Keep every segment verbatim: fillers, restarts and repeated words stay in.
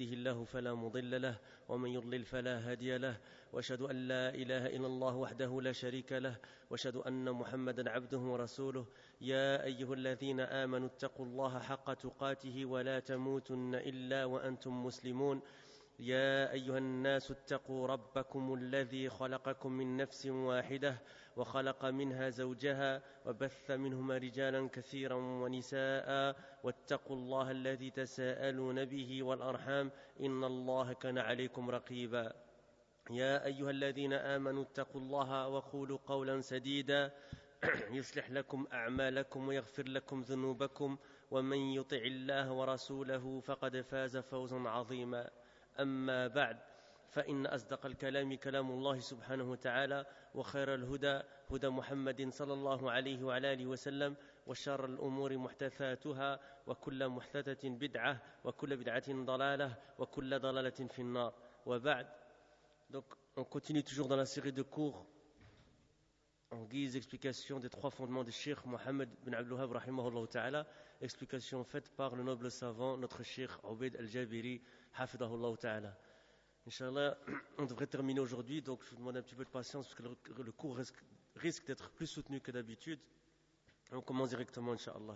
يهده الله فلا مضل له ومن يضلل فلا هادي له وأشهد أن لا إله إلا الله وحده لا شريك له وأشهد أن محمدا عبده ورسوله يا أيها الذين آمنوا اتقوا الله حق تقاته ولا تموتن إلا وأنتم مسلمون يا أيها الناس اتقوا ربكم الذي خلقكم من نفس واحدة وخلق منها زوجها وبث منهما رجالا كثيرا ونساء واتقوا الله الذي تساءلون به والأرحام إن الله كان عليكم رقيبا يا أيها الذين آمنوا اتقوا الله وقولوا قولا سديدا يصلح لكم أعمالكم ويغفر لكم ذنوبكم ومن يطع الله ورسوله فقد فاز فوزا عظيما أما بعد فإن أصدق الكلام كلام الله سبحانه وتعالى وخير الهدى هدى محمد صلى الله عليه وعلى آله وسلم وشر الأمور محدثاتها وكل محدثة بدعة وكل بدعة ضلالة وكل ضلالة في النار وبعد. Donc on continue toujours dans la série de cours en guise d'explication des trois fondements du Cheikh Mohammed bin Abdul Wahhab rahimahullah ta'ala, explication faite par le noble savant notre Cheikh Ubayd al-Jabiri hafidahullah ta'ala. Inch'Allah, on devrait terminer aujourd'hui, donc je vous demande un petit peu de patience parce que le, le cours risque, risque d'être plus soutenu que d'habitude. On commence directement, Inch'Allah.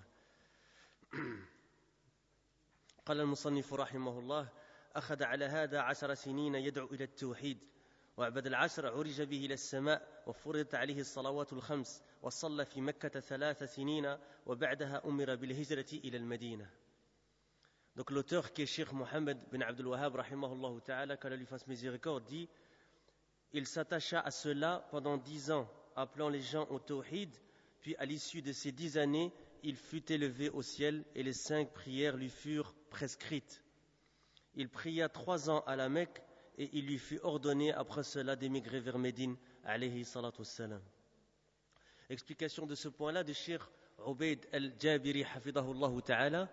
قال المصنف رحمه الله أخذ على هذا عشر سنين يدعو إلى التوحيد وعبد العشر عرج به إلى السماء وفرضت عليه الصلوات الخمس وصلى في مكة ثلاث سنين وبعدها أمر بالهجرة إلى المدينة. Donc l'auteur qui est Cheikh Mohammed bin Abdul Wahhab rahimahullah ta'ala, qu'Allah lui fasse miséricorde, dit: il s'attacha à cela pendant dix ans, appelant les gens au tawhid, puis à l'issue de ces dix années, il fut élevé au ciel et les cinq prières lui furent prescrites. Il pria trois ans à la Mecque et il lui fut ordonné après cela d'émigrer vers Médine, alayhi salatu wassalam. Explication de ce point-là de Cheikh Ubayd al-Jabiri hafidahullah ta'ala.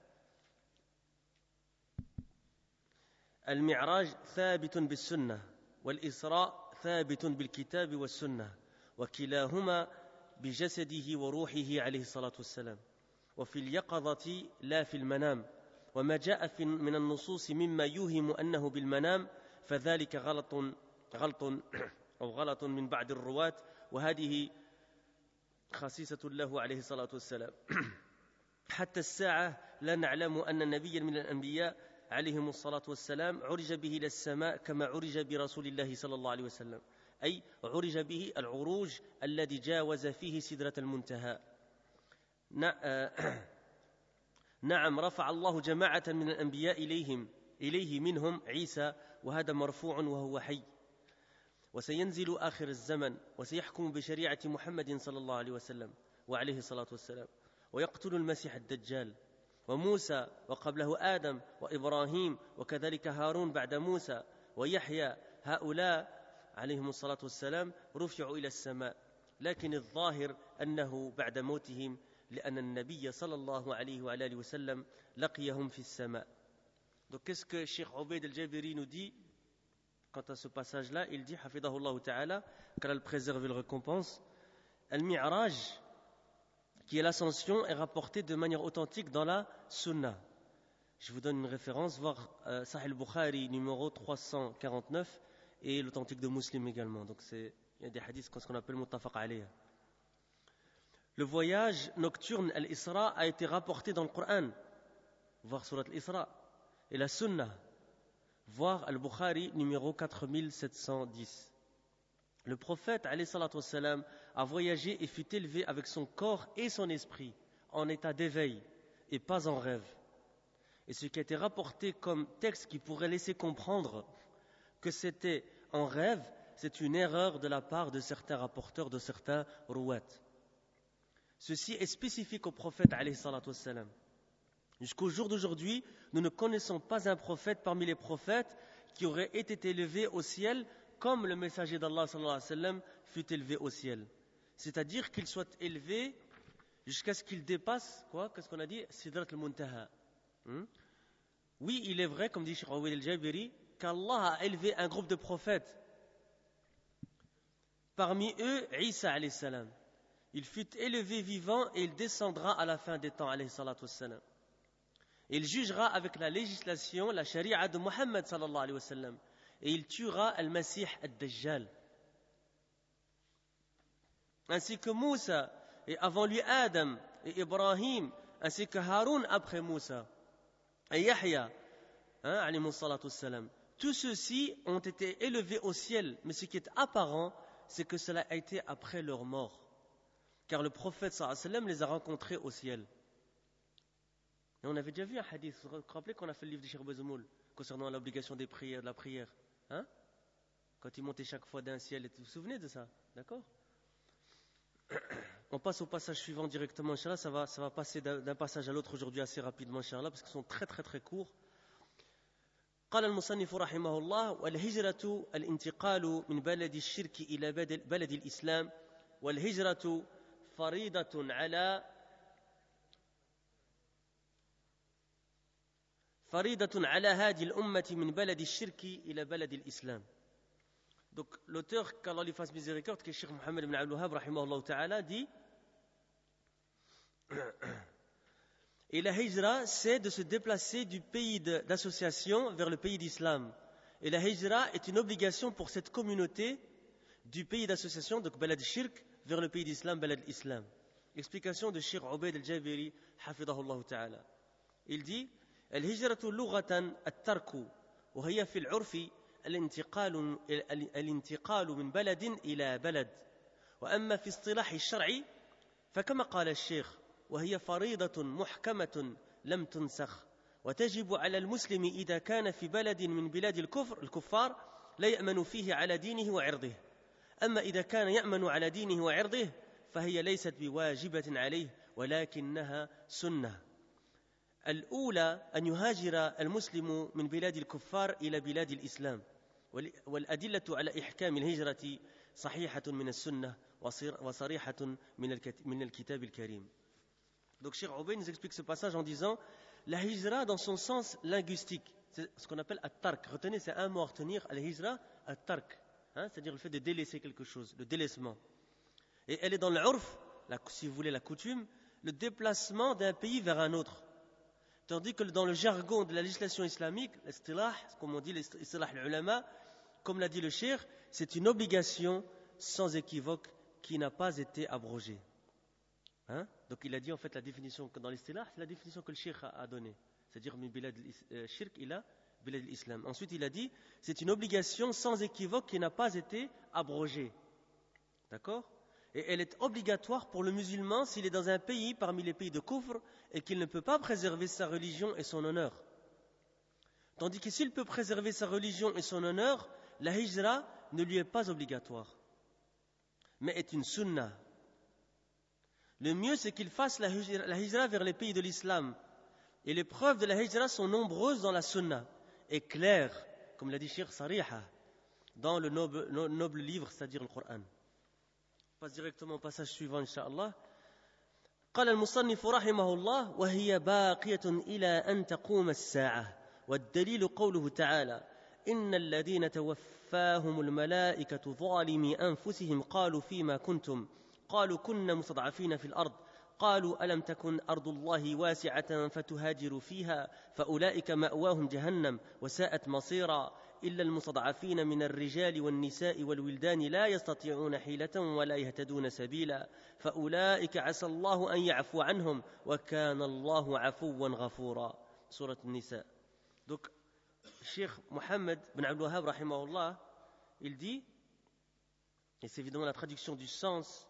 المعراج ثابت بالسنة والإسراء ثابت بالكتاب والسنة وكلاهما بجسده وروحه عليه الصلاة والسلام وفي اليقظة لا في المنام وما جاء في من النصوص مما يوهم أنه بالمنام فذلك غلط غلط أو غلط من بعض الرواة وهذه خصيصة له عليه الصلاة والسلام حتى الساعة لا نعلم أن نبيا من الأنبياء عليهم الصلاة والسلام عرج به إلى السماء كما عرج برسول الله صلى الله عليه وسلم أي عرج به العروج الذي جاوز فيه سدرة المنتهى. نعم رفع الله جماعة من الأنبياء إليهم إليه منهم عيسى وهذا مرفوع وهو حي وسينزل آخر الزمن وسيحكم بشريعة محمد صلى الله عليه وسلم وعليه الصلاة والسلام ويقتل المسيح الدجال وموسى وقبله آدم وإبراهيم وكذلك هارون بعد موسى ويحيى هؤلاء عليهم الصلاة والسلام رفعوا إلى السماء لكن الظاهر أنه بعد موتهم لأن النبي صلى الله عليه وآله وسلم لقيهم في السماء. Donc qu'est-ce que Cheikh Ubayd al-Jabiri nous dit quant à ce passage-là? Il dit hafidahullah ta'ala, qu'Allah le préserve et le récompense, Al-Mi'raj, qui est l'ascension, est rapportée de manière authentique dans la Sunna. Je vous donne une référence, voir euh, Sahih al-Bukhari numéro trois cent quarante-neuf et l'authentique de Muslim également. Donc c'est, il y a des hadiths ce qu'on appelle muttafaq alayh. Le voyage nocturne al-Isra a été rapporté dans le Coran, voir Surat al-Isra, et la Sunna, voir al-Bukhari numéro quatre mille sept cent dix. Le prophète alayhi salatu wassalam a voyagé et fut élevé avec son corps et son esprit en état d'éveil et pas en rêve. Et ce qui a été rapporté comme texte qui pourrait laisser comprendre que c'était en rêve, c'est une erreur de la part de certains rapporteurs, de certains rouat. Ceci est spécifique au prophète alayhi salatu wassalam. Jusqu'au jour d'aujourd'hui, nous ne connaissons pas un prophète parmi les prophètes qui aurait été élevé au ciel comme le messager d'Allah sallallahu alayhi wa sallam fut élevé au ciel. C'est-à-dire qu'il soit élevé jusqu'à ce qu'il dépasse, quoi, qu'est-ce qu'on a dit? Sidrat al-Muntaha. Hmm? Oui, il est vrai, comme dit Cheikh Ubayd al-Jabiri, qu'Allah a élevé un groupe de prophètes. Parmi eux, Isa alayhi salam. Il fut élevé vivant et il descendra à la fin des temps alayhi salatu wassalam. Il jugera avec la législation, la charia de Mohammed sallallahu alayhi wa sallam. Et il tuera Al-Masih Ad-Dajjal. Ainsi que Moussa, et avant lui Adam, et Ibrahim, ainsi que Haroun après Moussa, et Yahya, hein, alayhi salatu wassalam. Tous ceux-ci ont été élevés au ciel, mais ce qui est apparent, c'est que cela a été après leur mort. Car le prophète sallallahu alayhi wa sallam les a rencontrés au ciel. Et on avait déjà vu un hadith, vous vous rappelez qu'on a fait le livre de Cheikh Bouzamoul concernant l'obligation des prières, de la prière, hein? Quand il montait chaque fois d'un ciel, vous vous souvenez de ça? D'accord? On passe au passage suivant directement, Inch'Allah. Ça va, ça va passer d'un, d'un passage à l'autre aujourd'hui assez rapidement, Inch'Allah, parce qu'ils sont très très très courts. قال المصنف رحمه الله والهجرة الانتقال من بلد الشرك إلى بلد الإسلام والهجرة فريضة على فريضة على هذه الأمة من بلد الشرك إلى بلد الإسلام. Donc l'auteur, qu'Allah lui fasse miséricorde, qui est Cheikh Mohammed ibn Abdul Wahhab rahimahullah ta'ala, dit et la hijra, c'est de se déplacer du pays de, d'association vers le pays d'islam. Et la hijra est une obligation pour cette communauté du pays d'association, donc Balad Shirk, vers le pays d'islam, Balad Islam. Explication de Cheikh Ubaid al-Jabiri, hafidahullah ta'ala. Il dit الهجرة لغة الترك وهي في العرف الانتقال الانتقال من بلد إلى بلد وأما في اصطلاح الشرع فكما قال الشيخ وهي فريضة محكمة لم تنسخ وتجب على المسلم إذا كان في بلد من بلاد الكفر الكفار لا يأمن فيه على دينه وعرضه أما إذا كان يأمن على دينه وعرضه فهي ليست بواجبة عليه ولكنها سنة. الأولى أن يهاجر المسلم من بلاد الكفار إلى بلاد الإسلام والأدلة على إحكام الهجرة صحيحة من السنة وصريحة من الكتاب الكريم. Donc Cheikh Ubayd nous explique ce passage en disant la hijra dans son sens linguistique, c'est ce qu'on appelle at-tark. Retenez, c'est un mot à retenir, al-hijra, at-tark, hein, c'est-à-dire le fait de délaisser quelque chose, le délaissement. Et elle est dans l'urf, la, si vous voulez la coutume, le déplacement d'un pays vers un autre. Tandis que dans le jargon de la législation islamique, l'istilah, comme on dit l'istilah l'ulama, comme l'a dit le cheikh, c'est une obligation sans équivoque qui n'a pas été abrogée. Hein? Donc il a dit en fait la définition que dans l'istilah, c'est la définition que le cheikh a donnée. C'est-à-dire min bilad al-shirk ila bilad al-islam. Ensuite il a dit, c'est une obligation sans équivoque qui n'a pas été abrogée. D'accord? Et elle est obligatoire pour le musulman s'il est dans un pays parmi les pays de kufr et qu'il ne peut pas préserver sa religion et son honneur. Tandis que s'il peut préserver sa religion et son honneur, la hijra ne lui est pas obligatoire, mais est une sunnah. Le mieux, c'est qu'il fasse la hijra, la hijra vers les pays de l'islam. Et les preuves de la hijra sont nombreuses dans la sunnah et claires, comme l'a dit Cheikh Sariha, dans le noble, noble livre, c'est-à-dire le Coran. passe directement au passage suivant, Inch'Allah. قال المصنف رحمه الله وهي باقية إلى أن تقوم الساعة والدليل قوله تعالى إن الذين توفاهم الملائكة ظالمي أنفسهم قالوا فيما كنتم قالوا كنا مستضعفين في الأرض قالوا ألم تكن أرض الله واسعة فتهاجروا فيها فأولئك مأواهم جهنم وساءت مصيرا إلا المستضعفين من الرجال والنساء والولدان لا يستطيعون حيلة ولا يهتدون سبيلا فأولئك عسى الله أن يعفو عنهم وكان الله عفوا غفورا. سورة النساء. Donc, Cheikh Mohammed bin Abdul Wahhab rahimahullah, il dit, et c'est évidemment la traduction du sens,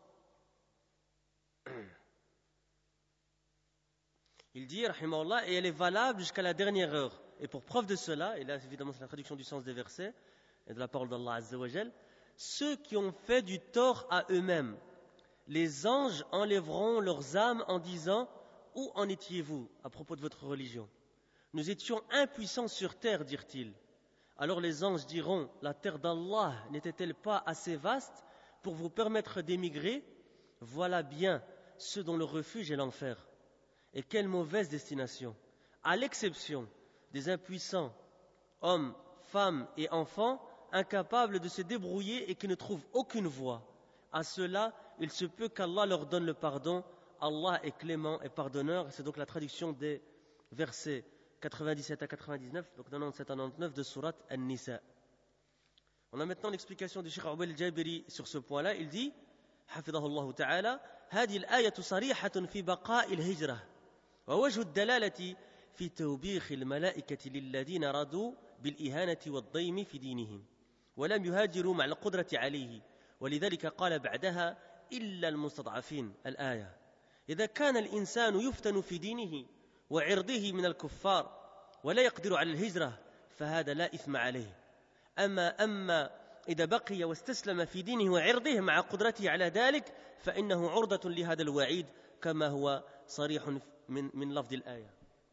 il dit, rahimahullah, et elle est valable jusqu'à la dernière heure. Et pour preuve de cela, et là évidemment c'est la traduction du sens des versets et de la parole d'Allah Azza wa Jal, ceux qui ont fait du tort à eux-mêmes, les anges enlèveront leurs âmes en disant « Où en étiez-vous à propos de votre religion ? Nous étions impuissants sur terre, dirent-ils. Alors les anges diront « La terre d'Allah n'était-elle pas assez vaste pour vous permettre d'émigrer ? Voilà bien ceux dont le refuge est l'enfer. Et quelle mauvaise destination ! À l'exception des impuissants, hommes, femmes et enfants, incapables de se débrouiller et qui ne trouvent aucune voie. À cela, il se peut qu'Allah leur donne le pardon. Allah est clément et pardonneur. C'est donc la traduction des versets quatre-vingt-dix-sept à quatre-vingt-dix-neuf, donc quatre-vingt-dix-sept à quatre-vingt-dix-neuf de Surat An-Nisa. On a maintenant l'explication du Cheikh Ubayd al-Jabiri sur ce point-là. Il dit, حفظه الله تعالى: هذه الآية صريحة في بقاء الهجرة ووجه الدلالة في توبيخ الملائكة للذين رضوا بالإهانة والضيم في دينهم ولم يهاجروا مع القدرة عليه ولذلك قال بعدها إلا المستضعفين الآية. إذا كان الإنسان يفتن في دينه وعرضه من الكفار ولا يقدر على الهجرة فهذا لا إثم عليه. أما أما إذا بقي واستسلم في دينه وعرضه مع قدرته على ذلك فإنه عرضة لهذا الوعيد كما هو صريح من من لفظ الآية.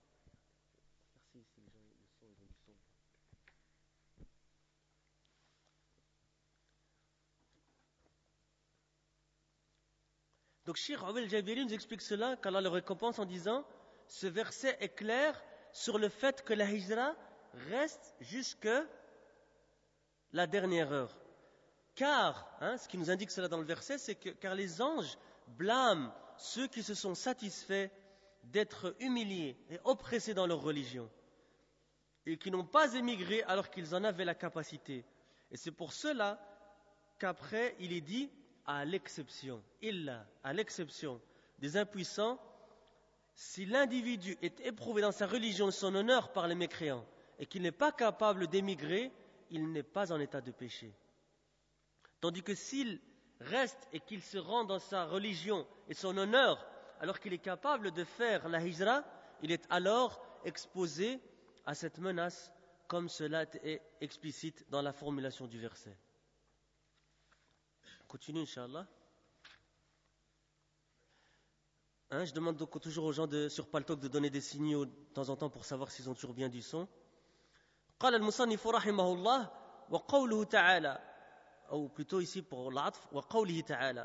Donc Cheikh Ubayd al-Jabiri nous explique cela, qu'Allah le récompense en disant, ce verset est clair sur le fait que la hijra reste jusque la dernière heure. Car, hein, ce qui nous indique cela dans le verset, c'est que car les anges blâment ceux qui se sont satisfaits d'être humiliés et oppressés dans leur religion et qui n'ont pas émigré alors qu'ils en avaient la capacité. Et c'est pour cela qu'après il est dit à l'exception, illa, à l'exception des impuissants, si l'individu est éprouvé dans sa religion son honneur par les mécréants et qu'il n'est pas capable d'émigrer, il n'est pas en état de péché. Tandis que s'il reste et qu'il se rend dans sa religion et son honneur alors qu'il est capable de faire la hijra, il est alors exposé à cette menace comme cela est explicite dans la formulation du verset. On continue, Inch'Allah. Hein, je demande donc toujours aux gens de, sur Paltalk de donner des signaux de temps en temps pour savoir s'ils ont toujours bien du son. قال المصنف رحمه الله وقوله تعالى أو plutôt ici pour العطف وقوله تعالى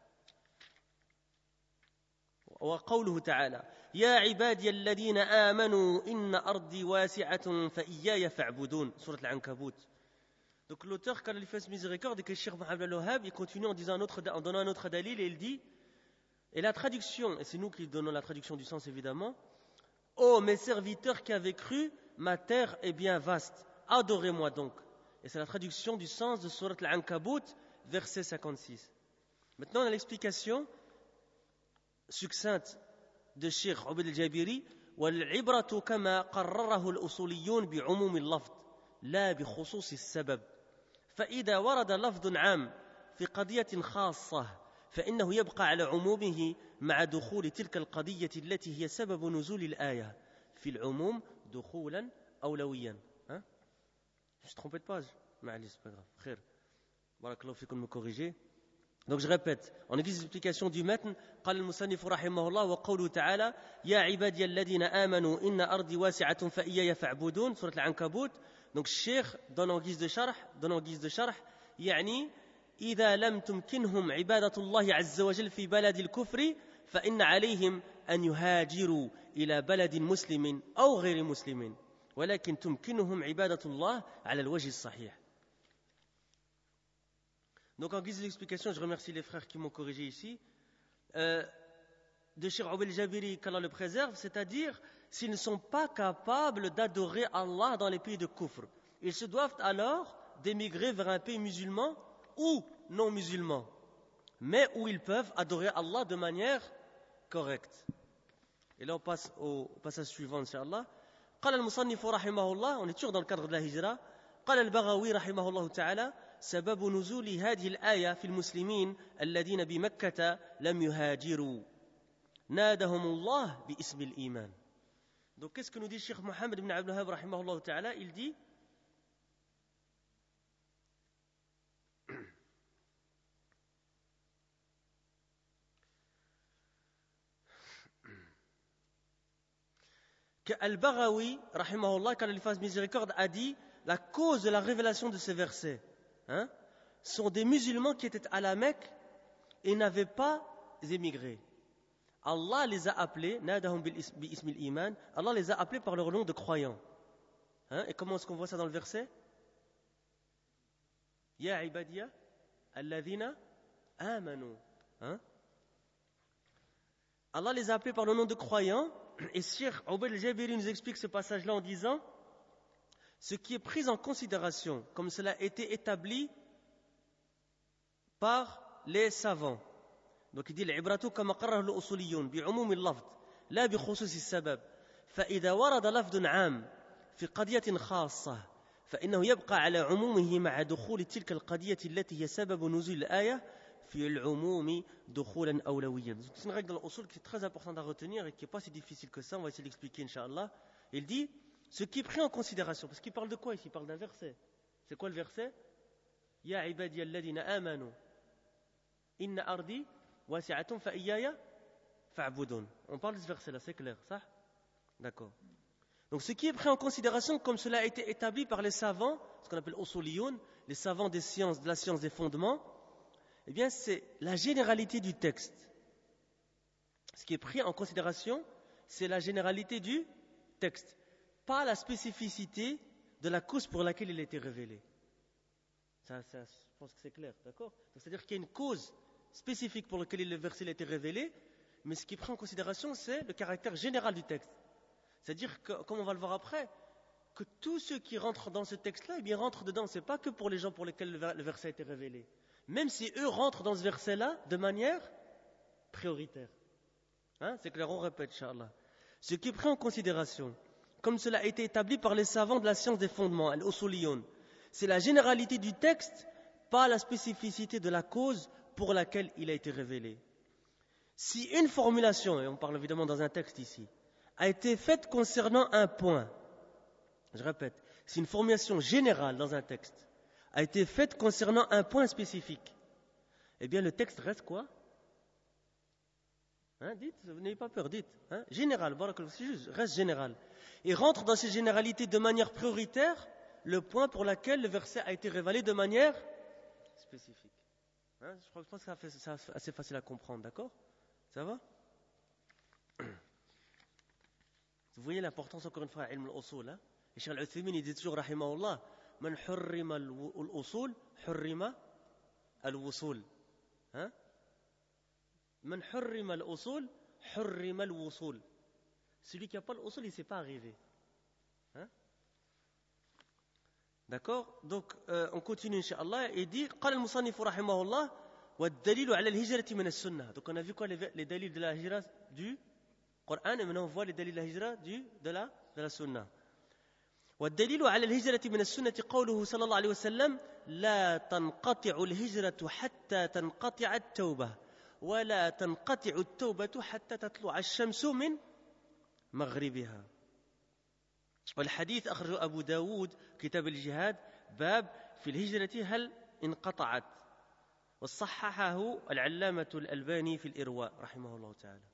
وقوله تعالى يا عبادي الذين آمنوا إن أرضي واسعة فإياي فاعبدون سورة العنكبوت. Donc l'auteur, quand il fait ce miséricorde et que Cheikh Mohammed al-Wahhab, il continue en, disant un autre, en donnant un autre dalil et il dit, et la traduction, et c'est nous qui donnons la traduction du sens évidemment, ô mes serviteurs qui avez cru, ma terre est bien vaste, adorez-moi donc. Et c'est la traduction du sens de Surat Al-Ankabut, verset cinquante-six. Maintenant on a l'explication succincte de Cheikh Ubayd al-Jabiri, وَالْعِبْرَةُ كَمَا قَرَّرَهُ الْأُصُولِيُّونَ بِعُمُومِ اللَّفْظِ لا بخصوص السبب فإذا ورد لفظ عام في قضية خاصة فإنه يبقى على عمومه مع دخول تلك القضية التي هي سبب نزول الآية في العموم دخولا أولويا. hein? Je ne trompe de page. معليش, c'est pas grave. خير. بارك الله فيكم me corriger. Donc je répète, en église d'explication du matn, قال المصنف رحمه الله وقوله تعالى يا عبادي الذين آمنوا إن أرضي واسعة فإياي فاعبدون سورة العنكبوت. Donc Cheikh donne en guise de sharh, donne en guise de sharh, يعني إذا لم تمكنهم عبادة الله عز وجل في بلد الكفر فإن عليهم أن يهاجروا إلى بلد مسلم أو غير مسلم ولكن تمكنهم عبادة الله على الوجه الصحيح. Donc en guise d'explication, je remercie les frères qui m'ont corrigé ici, euh, de Cheikh Ubayd al-Jabiri, qu'Allah le préserve, c'est-à-dire s'ils ne sont pas capables d'adorer Allah dans les pays de Kufr. Ils se doivent alors d'émigrer vers un pays musulman ou non musulman, mais où ils peuvent adorer Allah de manière correcte. Et là on passe au passage suivant, Inch'Allah. قال المصنف رحمه الله, on est toujours dans le cadre de la hijra. قال البغوي رحمه الله تعالى سبب نزول هذه الآية في المسلمين الذين بمكة لم يهاجروا نادهم الله باسم الإيمان. Donc qu'est-ce que nous dit Cheikh Mohammed ibn Abdul Wahhab rahimahullah ta'ala? Il dit que Al-Baghawi rahimahullah, quand il fasse miséricorde, a dit la cause de la révélation de ces versets hein, sont des musulmans qui étaient à la Mecque et n'avaient pas émigré. Allah les a appelés, nadahum bi ismil iman, Allah les a appelés par leur nom de croyants. Hein, et comment est-ce qu'on voit ça dans le verset? Ya ibadiya alladhina amanu. Hein? Allah les a appelés par le nom de croyants et Cheikh Obaid al-Jabiri nous explique ce passage-là en disant ce qui est pris en considération, comme cela a été établi par les savants. Donc il dit العبرة كما قرره الأصوليون بعموم اللفظ لا بخصوص السبب فإذا ورد لفظ عام في قضية خاصة فإنه يبقى على عمومه مع دخول تلك القضية التي هي سبب نزول الآية في العموم دخولا أولويا. C'est une règle dans l'usul qui est très importante à retenir et qui n'est pas si difficile que ça, on va essayer de l'expliquer Inch'Allah. Il dit ce qui est pris en considération, parce qu'il parle de quoi ici? Il parle d'un verset. C'est quoi le verset? Ya ibadiya alladhina amanu inna ardi wasi'atun fa iyaya fa'budun. On parle de ce verset là, c'est clair, ça? D'accord. Donc ce qui est pris en considération, comme cela a été établi par les savants, ce qu'on appelle usuliyoun, les savants des sciences, de la science des fondements, eh bien c'est la généralité du texte. Ce qui est pris en considération, c'est la généralité du texte, pas la spécificité de la cause pour laquelle il a été révélé. Ça, ça, je pense que c'est clair, d'accord? Donc, c'est-à-dire qu'il y a une cause spécifique pour laquelle le verset a été révélé, mais ce qui est pris en considération, c'est le caractère général du texte. C'est-à-dire que, comme on va le voir après, que tous ceux qui rentrent dans ce texte-là, eh bien, rentrent dedans. Ce n'est pas que pour les gens pour lesquels le verset a été révélé. Même si eux rentrent dans ce verset-là de manière prioritaire. Hein? C'est clair, on répète, Inch'Allah. Ce qui est pris en considération, comme cela a été établi par les savants de la science des fondements, al-usuliyoun, c'est la généralité du texte, pas la spécificité de la cause pour laquelle il a été révélé. Si une formulation, et on parle évidemment dans un texte ici, a été faite concernant un point, je répète, si une formulation générale dans un texte a été faite concernant un point spécifique, eh bien le texte reste quoi? Hein, dites, n'ayez pas peur, dites. Hein, général, c'est juste, reste général. Et rentre dans ces généralités de manière prioritaire le point pour lequel le verset a été révélé de manière spécifique. Hein, je pense que ça fait, c'est assez facile à comprendre, d'accord? Ça va? Vous voyez l'importance encore une fois à ilm al-usul. Hein? Et Cheikh al-Uthaymin il dit toujours rahimahullah man hurrima al-usul hurrima al-wusul. Hein? Man hurrima al-usul hurrima al-wusul. Celui qui n'a pas l'usul, il ne s'est pas arrivé. Hein? D'accord? Donc euh, on continue Inch'Allah et dit قال المصنف رحمه الله والدليل على الهجرة من السنة. Donc on a vu quoi les, les dalils de la hijra du Coran et maintenant on voit les dalils de la hijra du, de la, de la sunna. والدليل على الهجرة من السنة قوله صلى الله عليه وسلم لا تنقطع الهجرة حتى تنقطع التوبة ولا تنقطع التوبة حتى تطلع الشمس من مغربها. والحديث أخرجه أبو داود كتاب الجهاد باب في الهجرة هل انقطعت وصححه العلامة الألباني في الإرواء رحمه الله تعالى.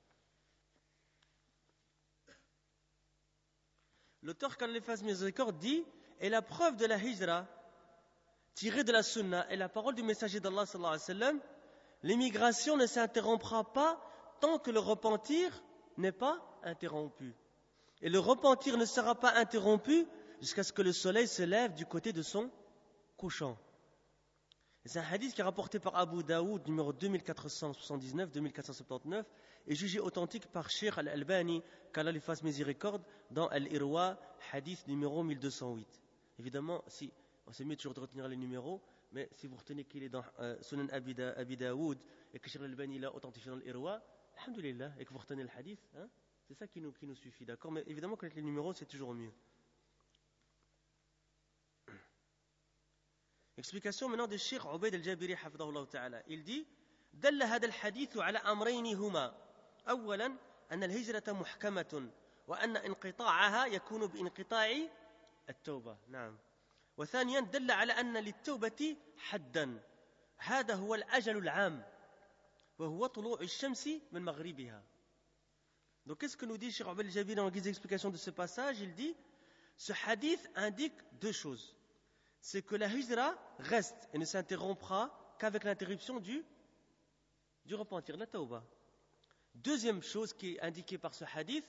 L'auteur qu'Allah lui fasse miséricorde dit et la preuve de la hijra tirée de la sunna et la parole du messager d'Allah sallallahu alayhi wa sallam, l'émigration ne s'interrompra pas tant que le repentir n'est pas interrompu. Et le repentir ne sera pas interrompu jusqu'à ce que le soleil se lève du côté de son couchant. Et c'est un hadith qui est rapporté par Abu Daoud, numéro deux mille quatre cent soixante-dix-neuf deux mille quatre cent soixante-dix-neuf, et jugé authentique par Cheikh Al-Albani, qu'Allah lui fasse miséricorde, dans Al-Irwa, hadith numéro mille deux cent huit. Évidemment, si, c'est mieux toujours de retenir les numéros, mais si vous retenez qu'il est dans euh, Sunan Abi, da, Abi Daoud, et que Cheikh Al-Albani l'a authentifié dans l'Irwa, alhamdulillah, et que vous retenez le hadith, hein, c'est ça qui nous, qui nous suffit, d'accord? Mais évidemment, connaître les numéros, c'est toujours mieux. Explication maintenant de Cheikh Obaid al-Jabiri hafidahullah ta'ala. Il dit دل هذا الحديث على أمرين هما أولا أن الهجرة محكمة وأن انقطاعها يكون بانقطاع التوبة. نعم. وثانيا دل على أن للتوبة حدا هذا هو الأجل العام وهو طلوع الشمس من مغربها. Donc qu'est-ce que nous dit Cheikh Obaid al-Jabiri dans la guise d'explication de ce passage? Il dit ce hadith indique deux choses. C'est que la hijra reste et ne s'interrompra qu'avec l'interruption du, du repentir, la tauba. Deuxième chose qui est indiquée par ce hadith,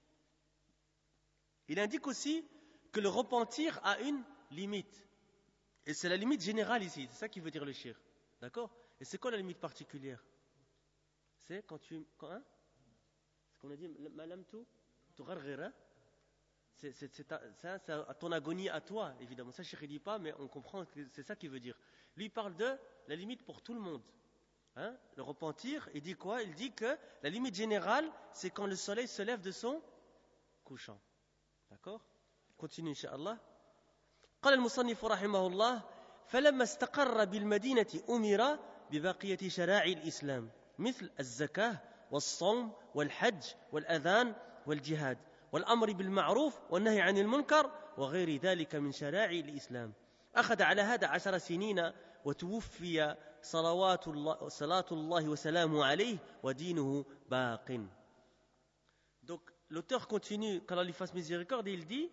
il indique aussi que le repentir a une limite. Et c'est la limite générale ici, c'est ça qui veut dire le shir. D'accord? Et c'est quoi la limite particulière? C'est quand tu... Quand, hein? C'est ce qu'on a dit, malam tu تغرغر, c'est, c'est, c'est, ta, ça, c'est à ton agonie à toi, évidemment. Ça, Cheikh ne dit pas, mais on comprend que c'est ça qu'il veut dire. Lui, il parle de la limite pour tout le monde. Hein? Le repentir, il dit quoi? Il dit que la limite générale, c'est quand le soleil se lève de son couchant. D'accord? Continue, Inch'Allah. قال المصنف رحمه الله فلما استقر بالمدينة أمر ببقية شرائع الإسلام مثل الزكاة والصوم والحج والأذان والجهاد والأمر بالمعروف والنهي عن المنكر وغير ذلك من شرائع الإسلام أخذ على هذا عشر سنين وتوفي صلوات الله, صلاة الله وسلامه عليه ودينه باق. Donc l'auteur continue, qu'Allah lui fasse miséricorde, et il dit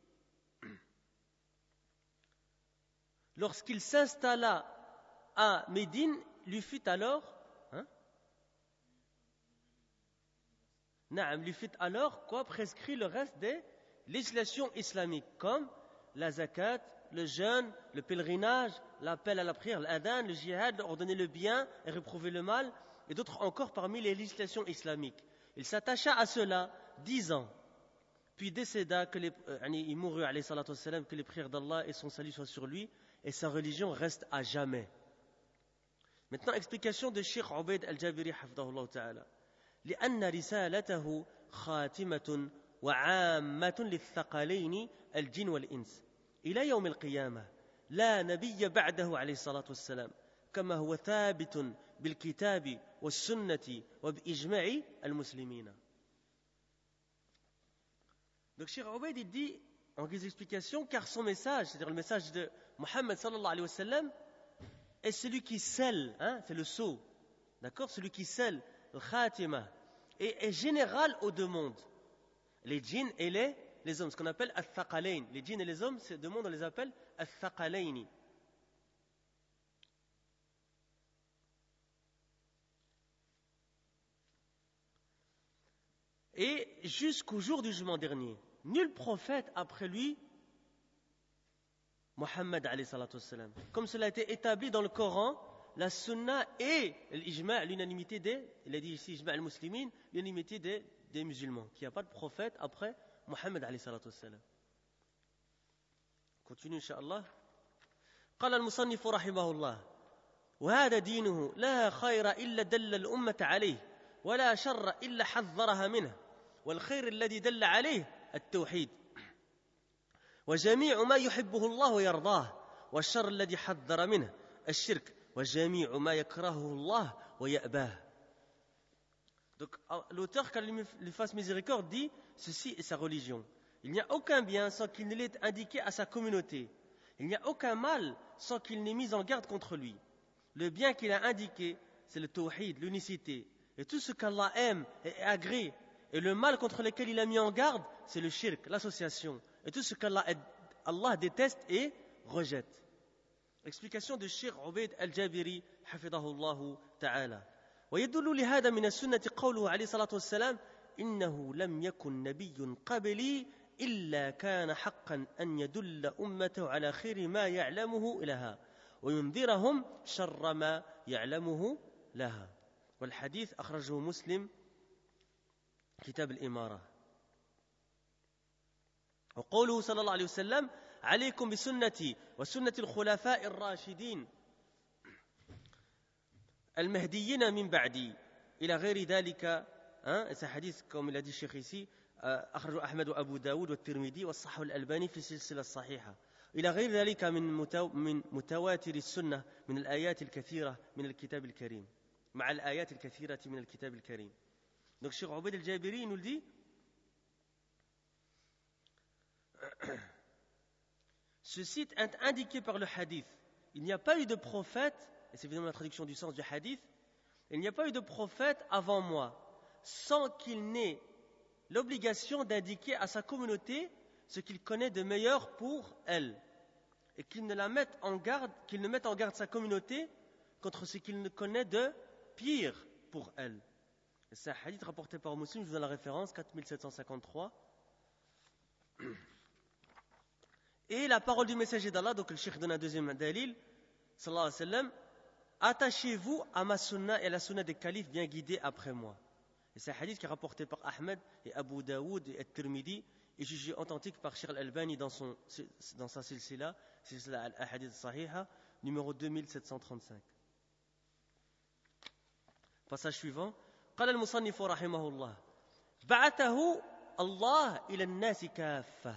lorsqu'il s'installa à Médine, lui fut alors hein, Naam, lui fut alors quoi, prescrit le reste des législations islamiques, comme la zakat, le jeûne, le pèlerinage, l'appel à la prière, l'adhan, le jihad, ordonner le bien et réprouver le mal, et d'autres encore parmi les législations islamiques. Il s'attacha à cela dix ans, puis décéda, que les, euh, il mourut, alayhi salatu wassalam, que les prières d'Allah et son salut soient sur lui, et sa religion reste à jamais. Maintenant, explication de Cheikh Ubayd al-Jabiri, hafidahullah ta'ala. لأن رسالته خاتمة وعامة للثقلين الجن والإنس إلى يوم القيامة لا نبي بعده عليه الصلاة والسلام كما هو ثابت بالكتاب والسنة وبإجماع المسلمين. Donc Cheikh Ubayd il dit en guise d'explication, car son message, c'est-à-dire le message de Muhammad sallallahu alayhi wa sallam, est celui qui scelle, hein, c'est le sceau, d'accord, celui qui scelle le khatima, et est général aux deux mondes, les djinns et les, les hommes, ce qu'on appelle al-thaqalayn. Les djinns et les hommes, ces deux mondes, on les appelle al-thaqalayni. Et jusqu'au jour du jugement dernier, nul prophète après lui, Muhammad alayhi salatu wassalam, comme cela a été établi dans le Coran, la sunna et l'ijma', l'unanimité des, il a dit ici ijma' al-muslimin, l'unanimité des, des musulmans, qu'il n'y a pas de prophète après Muhammad alayhi salatu wassalam. Continue inshallah. قال المصنف رحمه الله وهذا دينه لا خير إلا دل الأمة عليه ولا شر إلا حذرها منه والخير الذي دل عليه التوحيد وجميع ما يحبه الله ويرضاه والشر الذي حذر منه الشرك وجميع ما يكرهه الله ويأباه. Donc l'auteur, qu'Allah lui fasse miséricorde, dit ceci est sa religion. Il n'y a aucun bien sans qu'il ne l'ait indiqué à sa communauté. Il n'y a aucun mal sans qu'il n'ait mis en garde contre lui. Le bien qu'il a indiqué, c'est le tawhid, l'unicité. Et tout ce qu'Allah aime et agrée. Et le mal contre lequel il a mis en garde, c'est le shirk, l'association. Et tout ce qu'Allah Allah déteste et rejette. Explication de Cheikh Ubayd al-Jabiri, hafidahullah ta'ala. ويدل لهذا من السنة قوله عليه الصلاة والسلام إنه لم يكن نبي قبلي إلا كان حقا أن يدل أمته على خير ما يعلمه لها وينذرهم شر ما يعلمه لها. والحديث أخرجه مسلم كتاب الإمارة. وقوله صلى الله عليه وسلم عليكم بسنتي وسنة الخلفاء الراشدين المهديين من بعدي إلى غير ذلك. C'est un hadith, comme il a dit Cheikh ici, أخرجه أحمد وأبو داود والترمذي والصححه الألباني في السلسلة الصحيحة إلى غير ذلك من من متواتر السنة من الآيات الكثيرة من الكتاب الكريم مع الآيات الكثيرة من الكتاب الكريم. Donc Cheikh Ubayd al-Jabiri nous le dit. Ceci est indiqué par le hadith. Il n'y a pas eu de prophète, et c'est évidemment la traduction du sens du hadith, il n'y a pas eu de prophète avant moi, sans qu'il n'ait l'obligation d'indiquer à sa communauté ce qu'il connaît de meilleur pour elle, et qu'il ne la mette en garde, qu'il ne mette en garde sa communauté contre ce qu'il ne connaît de pire pour elle. Et c'est un hadith rapporté par Muslim, je vous donne la référence, quatre mille sept cent cinquante-trois. Et la parole du messager d'Allah, donc le cheikh donne un deuxième dalil, sallallahu alayhi wa sallam, attachez-vous à ma sunna et à la sunna des califes bien guidés après moi. Et c'est un hadith qui est rapporté par Ahmed et Abu Daoud et At-Tirmidhi et jugé authentique par Sheikh Al-Albani dans, son, dans sa silsila, silsila al-Ahadith Sahiha, numéro deux mille sept cent trente-cinq. Passage suivant. قال المصنف رحمه الله بعثه الله إلى الناس كافة.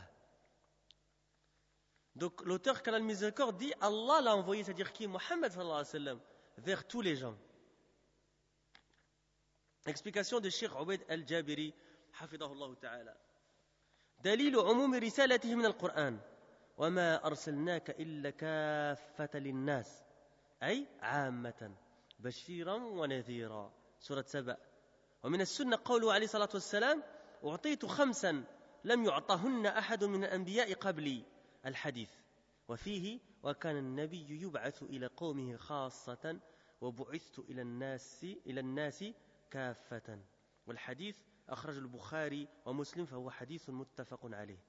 Donc l'auteur qu'Allah le miséricorde dit Allah l'a envoyé, c'est-à-dire qui? Mohammed sallallahu alayhi wa sallam, vers tous les gens. Explication de Cheikh Ubayd al-Jabiri حفظه الله تعالى. دليل عموم رسالته من القرآن وما أرسلناك إلا كافة للناس أي عامة بشيرا ونذيرا سورة سبأ. ومن السنة قوله عليه الصلاة والسلام أعطيت خمسا لم يعطهن أحد من الأنبياء قبلي الحديث وفيه وكان النبي يبعث إلى قومه خاصة وبعثت إلى الناس إلى الناس كافة. والحديث أخرج البخاري ومسلم فهو حديث متفق عليه.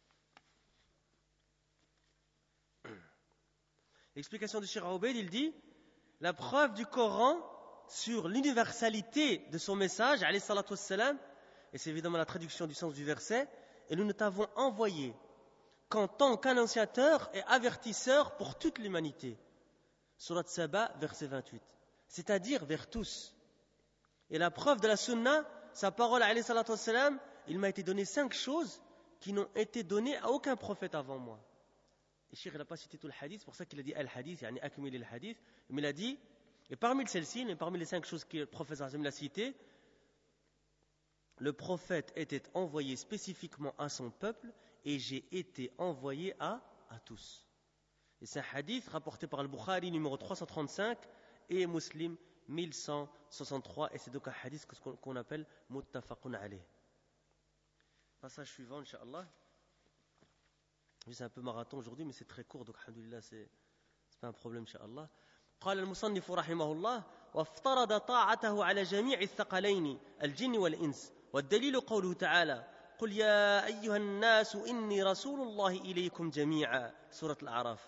L'explication de Cheikh Ubayd, il dit la preuve du Coran sur l'universalité de son message, alayhi salatu wassalam, et c'est évidemment la traduction du sens du verset, et nous ne t'avons envoyé qu'en tant qu'annonciateur et avertisseur pour toute l'humanité. Surat Saba, verset vingt-huit. C'est-à-dire vers tous. Et la preuve de la sunna, sa parole, alayhi salatu wassalam, il m'a été donné cinq choses qui n'ont été données à aucun prophète avant moi. Et Cheikh n'a pas cité tout le hadith, c'est pour ça qu'il a dit al-hadith, yani akmil al-hadith, mais il a dit, et parmi celles-ci, mais parmi les cinq choses que le prophète a citées, le prophète était envoyé spécifiquement à son peuple et j'ai été envoyé à, à tous. Et c'est un hadith rapporté par Al-Bukhari numéro trois cent trente-cinq et Muslim mille cent soixante-trois, et c'est donc un hadith qu'on appelle muttafaqun alayh. Passage suivant, Inch'Allah. C'est un peu marathon aujourd'hui, mais c'est très court, donc alhamdoulilah, c'est, c'est pas un problème, Inch'Allah. قال المصنف رحمه الله وافترض طاعته على جميع الثقلين الجن والإنس والدليل قوله تعالى قل يا أيها الناس إني رسول الله إليكم جميعا سورة الأعراف.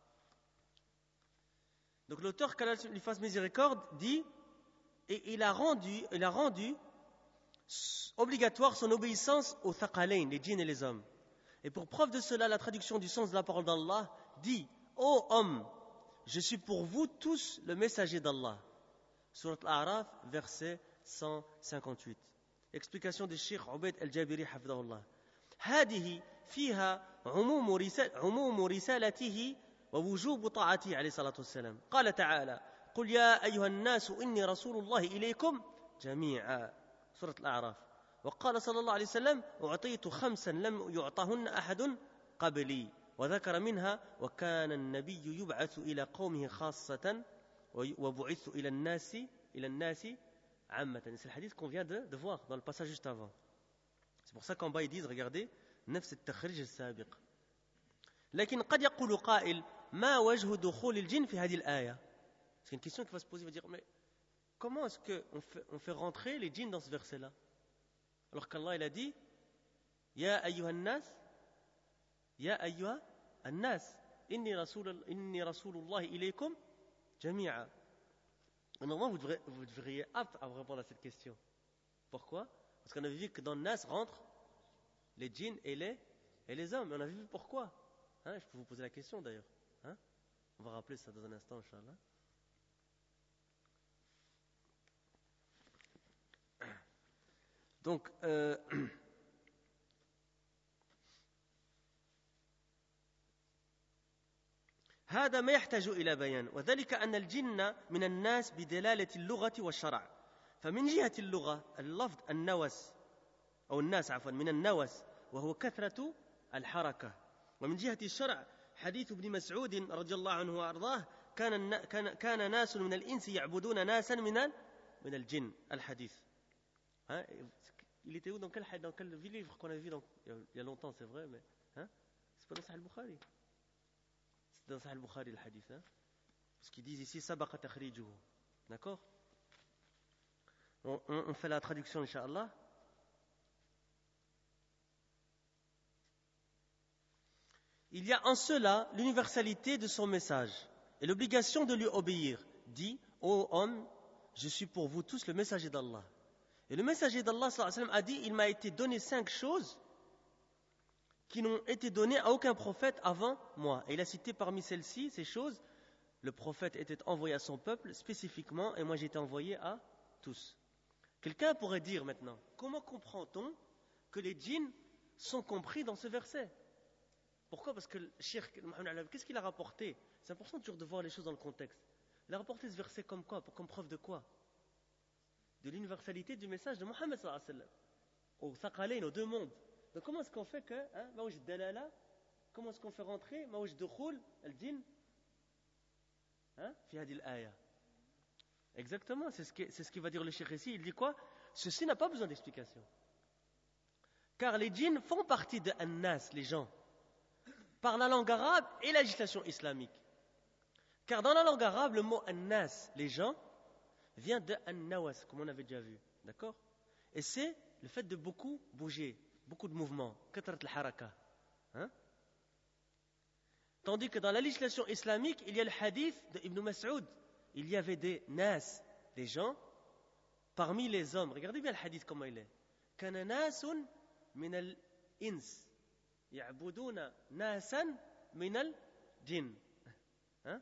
Donc l'auteur qu'Allah lui fasse miséricorde dit et il a rendu, il a rendu obligatoire son obéissance aux thaqalain, les djinns et les hommes. Et pour preuve de cela, la traduction du sens de la parole d'Allah dit ô hommes, je suis pour vous tous le messager d'Allah. Surat Al-A'raf, verset cent cinquante-huit. Explication de Cheikh Ubayd al-Jabiri hafidahullah. هذه فيها عموم رسالة عموم رسالته ووجوب طاعته عليه الصلاة والسلام. قال تعالى: قل يا أيها الناس إني رسول الله إليكم جميعا. سورة الأعراف. وقال صلى الله عليه وسلم: أعطيت خمسا لم يعطهن أحد قبلي. وذكر منها: وكان النبي يبعث إلى قومه خاصة وبعث إلى الناس إلى الناس عامة. C'est le hadith qu'on vient de, de voir dans le passage juste avant. C'est pour ça qu'en bas ils disent, regardez, نفس التخريج السابق. لكن قد يقول قائل: ما وجه دخول الجن في هذه الآية? C'est une question qui va se poser, va dire, mais comment est-ce qu'on fait, on fait rentrer les djinns dans ce verset-là? Alors qu'Allah il a dit: يا أيها الناس يا أيها الناس إني رسول إني رسول الله إليكم جميعا. Normalement, vous devriez, vous devriez apte à répondre à cette question. Pourquoi? Parce qu'on a vu que dans le Nas rentrent les djinns et les, et les hommes. Et on a vu pourquoi. Hein, je peux vous poser la question d'ailleurs. Hein? On va rappeler ça dans un instant, Inch'Allah. Donc, euh, هذا ما يحتاج إلى بيان وذلك أن الجن من الناس بدلالة اللغة والشرع. فمن جهة اللغة اللفظ النوس أو الناس عفوا من النوس وهو كثرة الحركة. ومن جهة الشرع حديث ابن مسعود رضي الله عنه وأرضاه كان كان كان ناس من الإنس يعبدون ناسا من من الجن. الحديث. Hein, il était où, dans quel, dans quel livre qu'on a vu dans, il y a longtemps, c'est vrai, mais hein, c'est pas dans Sahih al-Bukhari. C'est dans Sahih al-Bukhari le hadith, hein, parce qu'ils disent ici sabaqa takhrijuhu. D'accord? on, on, on fait la traduction, Inch'Allah. Il y a en cela l'universalité de son message et l'obligation de lui obéir. Dit: ô homme, je suis pour vous tous le messager d'Allah. Et le messager d'Allah sallallahu alayhi wa sallam a dit, il m'a été donné cinq choses qui n'ont été données à aucun prophète avant moi. Et il a cité parmi celles-ci, ces choses, le prophète était envoyé à son peuple spécifiquement, et moi j'ai été envoyé à tous. Quelqu'un pourrait dire maintenant, comment comprend-on que les djinns sont compris dans ce verset? Pourquoi? Parce que le shirk, qu'est-ce qu'il a rapporté? C'est important toujours de voir les choses dans le contexte. Il a rapporté ce verset comme quoi? Comme preuve de quoi? De l'universalité du message de Mohammed sallallahu alayhi wa sallam. Au Thaqalayn, aux deux mondes. Donc comment est-ce qu'on fait que, hein, Mawj Dalala, comment est-ce qu'on fait rentrer Mawj Dukhul, al-Jinn, hein, fi hadil aya? Exactement, c'est ce, qui, c'est ce qu'il va dire le cheikh ici. Il dit quoi? Ceci n'a pas besoin d'explication. Car les djinns font partie de An-Nas, les gens, par la langue arabe et la législation islamique. Car dans la langue arabe, le mot An-Nas, les gens, vient de An-Nawas, comme on avait déjà vu. D'accord? Et c'est le fait de beaucoup bouger, beaucoup de mouvements. Katrat al-haraka. Hein? Tandis que dans la législation islamique, il y a le hadith de Ibn Mas'ud. Il y avait des nas, des gens, parmi les hommes. Regardez bien le hadith comment il est. Kana nasun min al-ins ya'buduna nasan min al-jinn. Hein?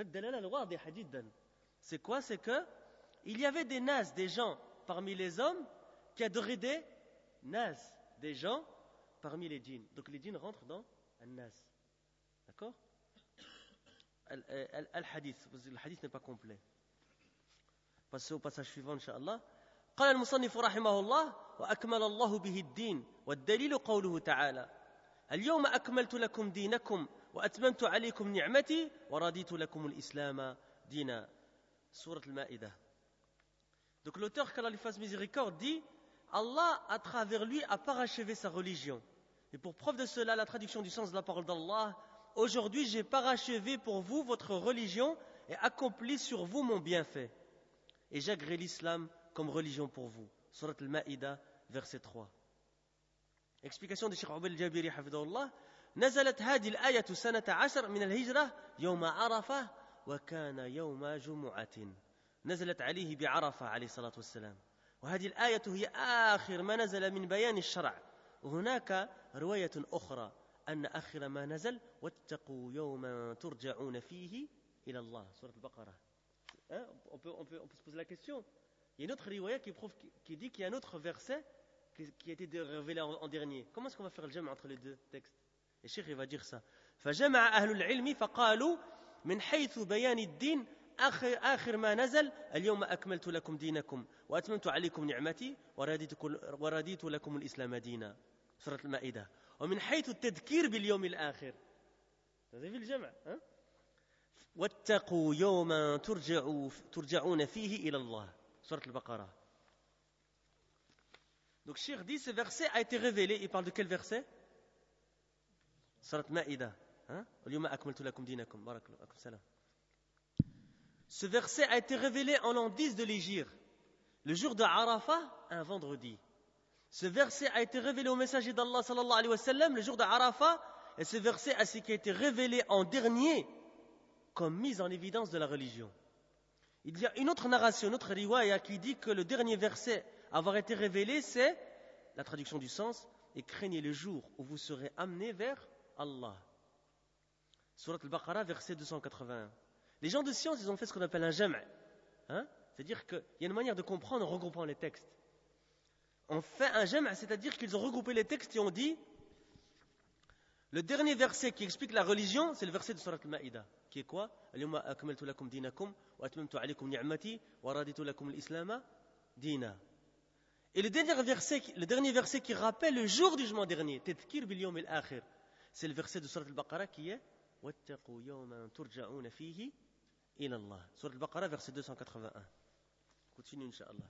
C'est quoi? C'est que il y avait des nas, des gens parmi les hommes qui adoraient des nas, des gens parmi les djinns. Donc les djinns rentrent dans un nas. D'accord? Al-hadith, le hadith n'est pas complet. Passez au passage suivant, Inch'Allah. قال المصنف رحمه الله وأكمل الله به الدين والدليل قوله تعالى اليوم أكملت لكم دينكم وأتممت عليكم نعمتي ورضيت لكم الإسلام دينا. Sourate al-Ma'idah. Donc l'auteur, qu'Allah lui fasse miséricorde, dit Allah, à travers lui, a parachevé sa religion. Et pour preuve de cela, la traduction du sens de la parole d'Allah: aujourd'hui, j'ai parachevé pour vous votre religion et accompli sur vous mon bienfait. Et j'agrée l'islam comme religion pour vous. Sourate al-Ma'idah, verset trois. Explication de Cheikh Ubayd al-Jabiri, hafidahullah. نزلت هذه الآية سنة عشر من الهجرة يوم عرفة وكان يوم جمعة. نزلت عليه بعرفة عليه الصلاة والسلام. وهذه الآية هي آخر ما نزل من بيان الشرع. وهناك رواية أخرى أن آخر ما نزل واتقوا يوما ترجعون فيه إلى الله. سورة البقرة. Hein? On, peut, on, peut, on peut se poser la question. Il y a une autre riwaya qui, prouve, qui, qui dit qu'il y a un autre verset qui, qui a été révélé en, en dernier. Comment est-ce qu'on va faire le jam' entre les deux textes? Et Cheikh il va dire ça. فجمع أهل العلم فقالوا من حيث بيان الدين آخر, آخر ما نزل اليوم أكملت لكم دينكم وأتممت عليكم نعمتي ورديت لكم الإسلام دينا. سورة المائدة. ومن حيث التذكير باليوم الآخر. Vous avez vu le jam'? Hein? واتقوا يوما ترجعوا ترجعون فيه إلى الله. Sourate al-Baqarah. Donc Cheikh dit ce verset a été révélé. Il parle de quel verset? Sourate Ma'idah. اليوم أكملت لكم دينكم. بارك الله فيكم. سلام. Ce verset a été révélé en l'an dix de l'Hégire, le jour de Arafat, un vendredi. Ce verset a été révélé au messager d'Allah sallallahu alayhi wa sallam le jour de Arafat, et ce verset a été révélé en dernier comme mise en évidence de la religion. Il y a une autre narration, une autre riwaya qui dit que le dernier verset à avoir été révélé, c'est la traduction du sens: et craignez le jour où vous serez amenés vers Allah. Sourate al-Baqarah, verset deux cent quatre-vingt-un. Les gens de science, ils ont fait ce qu'on appelle un jam'. Hein? C'est-à-dire qu'il y a une manière de comprendre en regroupant les textes. On fait un jam', c'est-à-dire qu'ils ont regroupé les textes et ont dit le dernier verset qui explique la religion, c'est le verset de Sourate al-Ma'idah, qui est quoi? Al-yawma akmaltu lakum dinakum wa atmamtu alaykum ni'mati wa raditu lakum al-islam dina. Et le dernier verset, le dernier verset qui rappelle le jour du jugement dernier, tadhkir bil yawm al-akhir, c'est le verset de Sourate al-Baqarah qui est wattaqu yawman turja'una fihi ila Allah. Sourate al-Baqarah, verset deux cent quatre-vingt-un. Continue, Inch'Allah.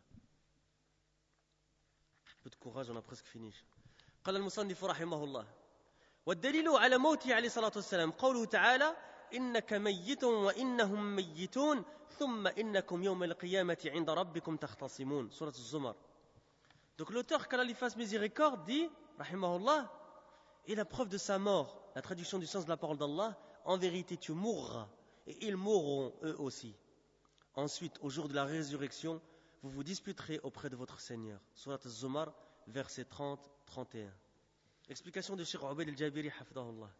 Un peu de courage, on a presque fini. قال المصنف رحمه الله والدليل على موته عليه الصلاة والسلام قوله تعالى إنك ميت وإنهم ميتون ثم إنكم يوم القيامة عند ربكم تختصمون. Sourate Az-Zumar. Donc l'auteur, qu'Allah lui fasse miséricorde, dit, rahimahullah, et la preuve de sa mort, la traduction du sens de la parole d'Allah: en vérité tu mourras et ils mourront eux aussi. Ensuite, au jour de la résurrection, vous vous disputerez auprès de votre Seigneur. Surat Az-Zumar, versets trente à trente et un. Explication de Cheikh Ubayd al-Jabiri حفظه الله.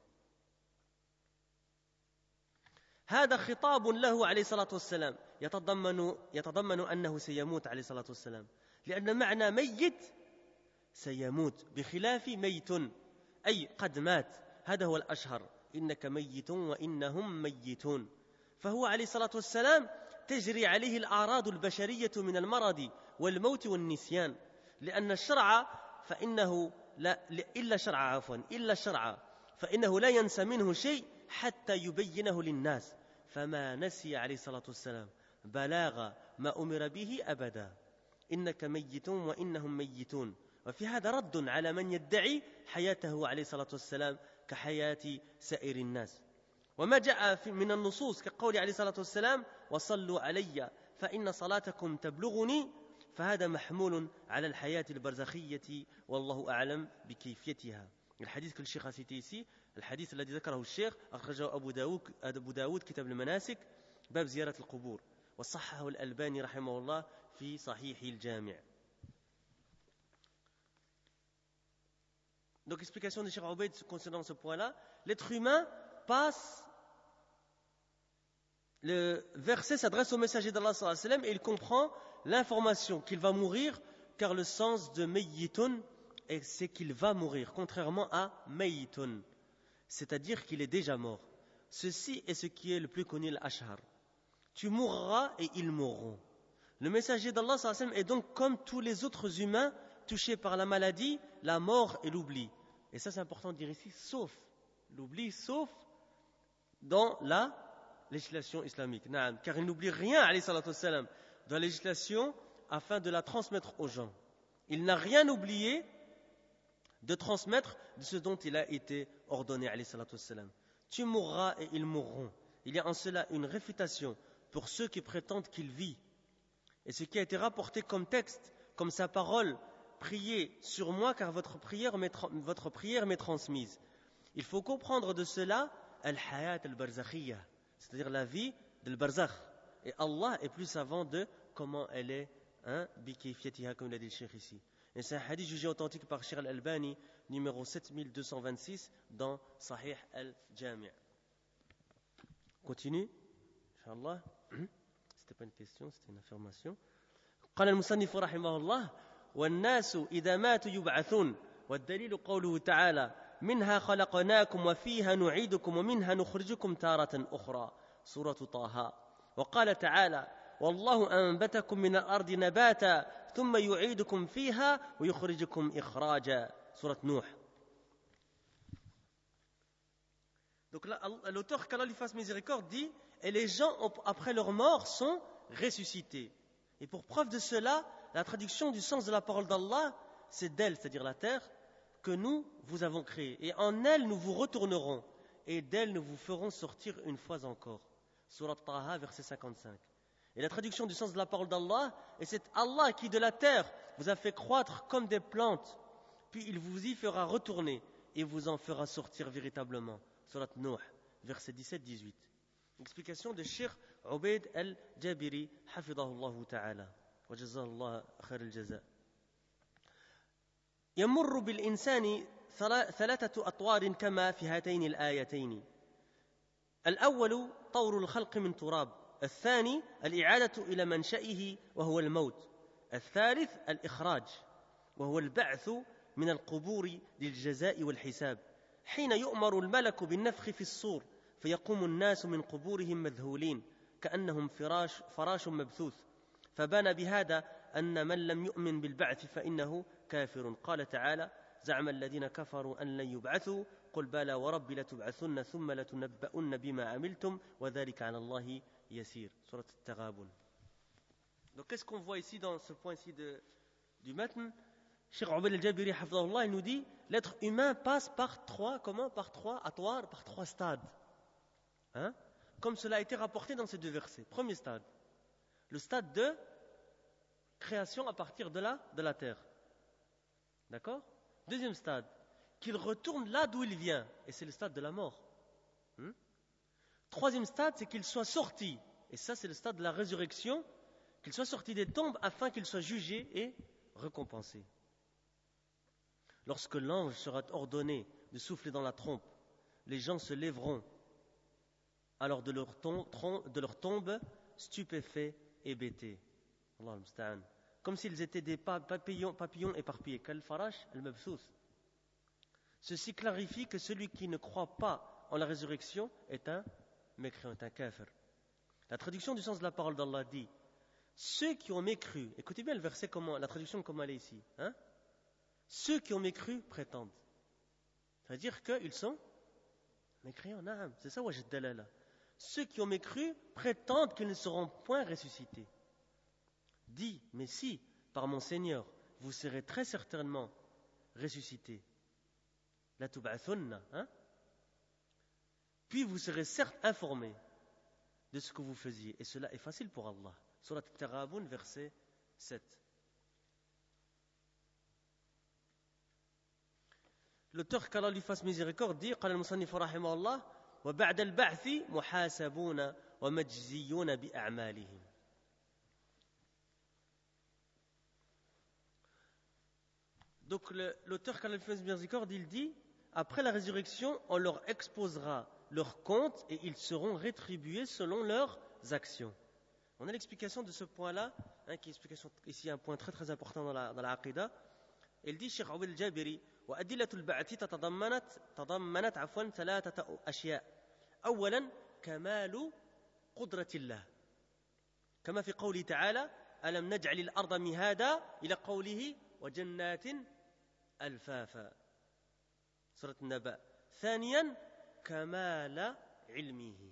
هذا خطاب له عليه الصلاة والسلام يتضمن يتضمن أنه سيموت عليه الصلاة والسلام لأن معنى ميت سيموت بخلاف ميت أي قد مات. هذا هو الأشهر إنك ميت وإنهم ميتون. فهو عليه الصلاة والسلام تجري عليه الأعراض البشرية من المرض والموت والنسيان لأن الشرع فإنه لا إلا شرع عفوا إلا الشرع فإنه لا ينسى منه شيء حتى يبينه للناس فما نسي عليه الصلاة والسلام بلاغ ما أمر به أبدا. إنك ميت وإنهم ميتون. وفي هذا رد على من يدعي حياته عليه الصلاة والسلام كحياة سائر الناس. وما جاء من النصوص كقول عليه الصلاة والسلام وصلوا علي فإن صلاتكم تبلغني فهذا محمول على الحياة البرزخية والله أعلم بكيفيتها. الحديث que le Cheikh a cité ici, الحديث الذي ذكره الشيخ أخرجه أبو داود أبو داود كتاب المناسك باب زيارة القبور وصححه الألباني رحمه الله في صحيح الجامع. Donc explication de Cheikh Ubayd concernant ce point-là, l'être humain passe, le verset s'adresse au messager d'Allah sallallahu alayhi wa sallam et il comprend l'information qu'il va mourir car le sens de mayyitun c'est qu'il va mourir, contrairement à mayitun, c'est-à-dire qu'il est déjà mort. Ceci est ce qui est le plus connu, l'ashhar. Tu mourras et ils mourront. Le messager d'Allah sallallahu alayhi wa sallam est donc comme tous les autres humains touchés par la maladie, la mort et l'oubli. Et ça c'est important de dire ici, sauf l'oubli, sauf dans la législation islamique. Naam, car il n'oublie rien, alayhi salatu wassalam, dans la législation afin de la transmettre aux gens. Il n'a rien oublié de transmettre de ce dont il a été ordonné, alayhi salatu wassalam. Tu mourras et ils mourront. Il y a en cela une réfutation pour ceux qui prétendent qu'il vit. Et ce qui a été rapporté comme texte, comme sa parole, priez sur moi car votre prière m'est, votre prière m'est transmise. Il faut comprendre de cela al-hayat al-barzakhiyya, c'est-à-dire la vie de al-barzakh. Et Allah est plus savant de comment elle est, hein, bikayfiyatiha, comme l'a dit le cheikh ici. Et c'est un hadith jugé authentique par Cheikh al-Albani, numéro sept mille deux cent vingt-six, dans Sahih al-Jami'. Continue, Inch'Allah. C'était pas une question, c'était une affirmation. قال المصنف رحمه الله والناس إذا ماتوا يبعثون والدليل قوله تعالى منها خلقناكم وفيها نعيدكم ومنها نخرجكم تارة أخرى سورة طه. وقال تعالى والله أنبتكم من الأرض نباتا ثم يعيدكم فيها ويخرجكم إخراجا سورة نوح. Donc là, l'auteur, qu'Allah lui fasse miséricorde, dit et les gens après leur mort sont ressuscités. Et pour preuve de cela, la traduction du sens de la parole d'Allah, c'est d'elle, c'est-à-dire la terre, que nous vous avons créée. Et en elle, nous vous retournerons. Et d'elle, nous vous ferons sortir une fois encore. Surat Taha, verset cinquante-cinq. Et la traduction du sens de la parole d'Allah, et c'est Allah qui de la terre vous a fait croître comme des plantes, puis il vous y fera retourner et vous en fera sortir véritablement. Surat Nuh, verset dix-sept à dix-huit. Explication de Cheikh Ubayd al-Jabiri, hafidahullah ta'ala, wa jazahullah khair al-jaza. يمر بالإنسان ثلاثة أطوار كما في هاتين الآيتين. الأول طور الخلق من تراب، الثاني الإعادة إلى منشئه وهو الموت، الثالث الإخراج وهو البعث من القبور للجزاء والحساب حين يؤمر الملك بالنفخ في الصور فيقوم الناس من قبورهم مذهولين كأنهم فراش, فراش مبثوث فبان بهذا أن من لم يؤمن بالبعث فإنه كافر. قال تعالى زعم الذين كفروا أن لن يبعثوا قل بلى وربي لتبعثن ثم لتنبؤن بما عملتم وذلك على الله يسير. Surat al-Taghabun. Donc qu'est-ce qu'on voit ici dans ce point-ci de, du matn? Cheikh Ubayd al-Jabiri hafidahullah, il nous dit l'être humain passe par trois, comment? Par trois atwar, par trois stades. Hein? Comme cela a été rapporté dans ces deux versets. Premier stade, le stade de création à partir de la, de la terre. D'accord? Deuxième stade, qu'il retourne là d'où il vient, et c'est le stade de la mort. Hum? Troisième stade, c'est qu'il soit sorti, et ça c'est le stade de la résurrection, qu'il soit sorti des tombes afin qu'il soit jugé et récompensé. Lorsque l'ange sera ordonné de souffler dans la trompe, les gens se lèveront alors de leur, tom- de leur tombe stupéfaits et bêtés. Allah al-musta'an. Comme s'ils étaient des papillons, papillons éparpillés. Kal-farash al-mabthouth. Ceci clarifie que celui qui ne croit pas en la résurrection est un mécréant, est un kafir. La traduction du sens de la parole d'Allah dit ceux qui ont mécru, écoutez bien le verset, comment, la traduction comme elle est ici, hein? Ceux qui ont mécru prétendent. C'est-à-dire qu'ils sont mécréants, naam, c'est ça wajh dalala. Ceux qui ont mécru prétendent qu'ils ne seront point ressuscités. Dis, mais si, par mon Seigneur, vous serez très certainement ressuscités. La tub'athunna, hein? Puis vous serez certes informés de ce que vous faisiez. Et cela est facile pour Allah. Surat Al-Taghabun, verset sept. L'auteur qu'Allah lui fasse miséricorde dit قال المصنف رحمه الله وبعد البعث محاسبون ومجزيون بأعمالهم. Donc le, l'auteur qu'Allah lui fasse miséricorde, il dit après la résurrection, on leur exposera leurs comptes et ils seront rétribués selon leurs actions. On a l'explication de ce point-là, hein, qui est explication ici un point très très important dans la dans la aqidah. Il dit Cheikh Awil Jabiri وأدلة البعث تضمنت تضمنت عفوا ثلاثة أشياء. أولا كمال قدرة الله كما في قوله تعالى ألم نجعل الأرض مهادا إلى قوله وجنات ألفافا سورة النبأ. ثانيا كمال علمه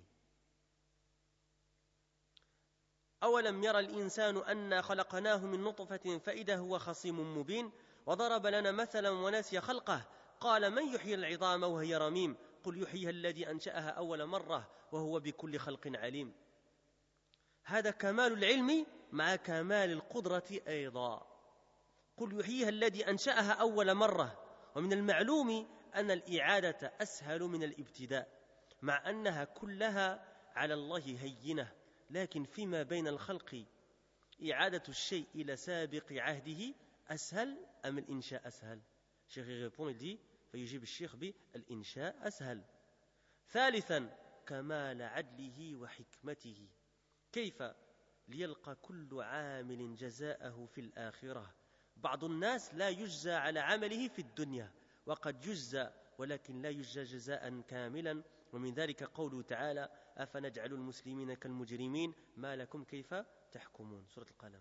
أولم يرى الإنسان أنا خلقناه من نطفة فإذا هو خصيم مبين وضرب لنا مثلا ونسي خلقه قال من يحيي العظام وهي رميم قل يحييها الذي أنشأها أول مرة وهو بكل خلق عليم. هذا كمال العلم مع كمال القدرة أيضا. قل يحييها الذي أنشأها أول مرة. ومن المعلوم أن الإعادة أسهل من الابتداء مع أنها كلها على الله هينة لكن فيما بين الخلق إعادة الشيء إلى سابق عهده أسهل أم الإنشاء أسهل. الشيخ يقول دي فيجيب الشيخ بالإنشاء أسهل. ثالثا كمال عدله وحكمته كيف ليلقى كل عامل جزاءه في الآخرة. بعض الناس لا يجزى على عمله في الدنيا وقد يجزى ولكن لا يجزى جزاء كاملا ومن ذلك قوله تعالى أفنجعل المسلمين كالمجرمين ما لكم كيف تحكمون. سورة القلم.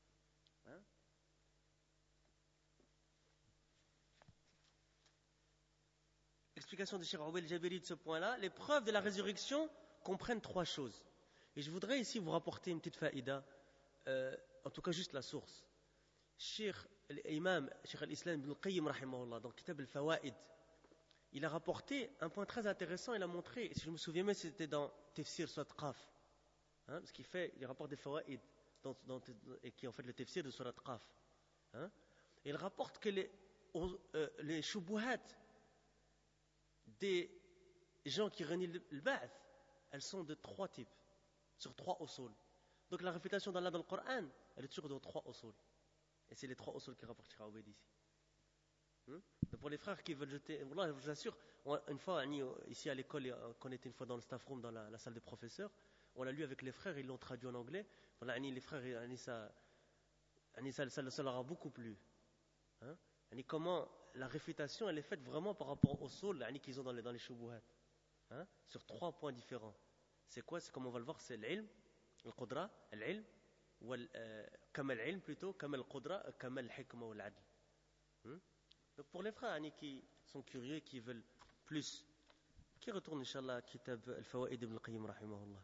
Explication de Cheikh Awil Jabiri de ce point-là. Les preuves de la résurrection comprennent trois choses. Et je voudrais ici vous rapporter une petite faïda, euh, en tout cas juste la source. Cheikh l'imam, Cheikh al-Islam ibn al-Qayyim rahimahullah, dans Kitab al-Fawaid, il a rapporté un point très intéressant. Il a montré, et si je me souviens bien, c'était dans Tafsir Surat Qaf, hein, parce qu'il fait, il rapporte des Fawaid, dans, dans, et qui est en fait le Tafsir de Surat Qaf. Hein, et il rapporte que les, euh, les shubuhat des gens qui renient le ba'th, elles sont de trois types, sur trois usul. Donc la réfutation d'Allah dans le Coran, elle est toujours de trois usul. Et c'est les trois usul qui rapportent Cheikh Aoubed ici. Hmm? Donc pour les frères qui veulent jeter, voilà, je vous assure, une fois, ici à l'école, quand on était une fois dans le staff room, dans la, la salle des professeurs, on l'a lu avec les frères, ils l'ont traduit en anglais. Voilà, les frères, ça, ça, ça, ça leur a beaucoup plu. Hein? Comment la réfutation elle est faite vraiment par rapport au sol qu'ils ont dans les, dans les shubuhat, hein? Sur trois points différents. C'est quoi? C'est comme on va le voir, c'est l'ilm, al-qudra, al-ilm, comme al-ilm plutôt, comme al-qudra, comme al-hikma ou al-adl. Donc pour les frères qui sont curieux, qui veulent plus, qui retournent Inch'Allah Kitab al-Fawaid ibn al-Qayyim rahimahullah.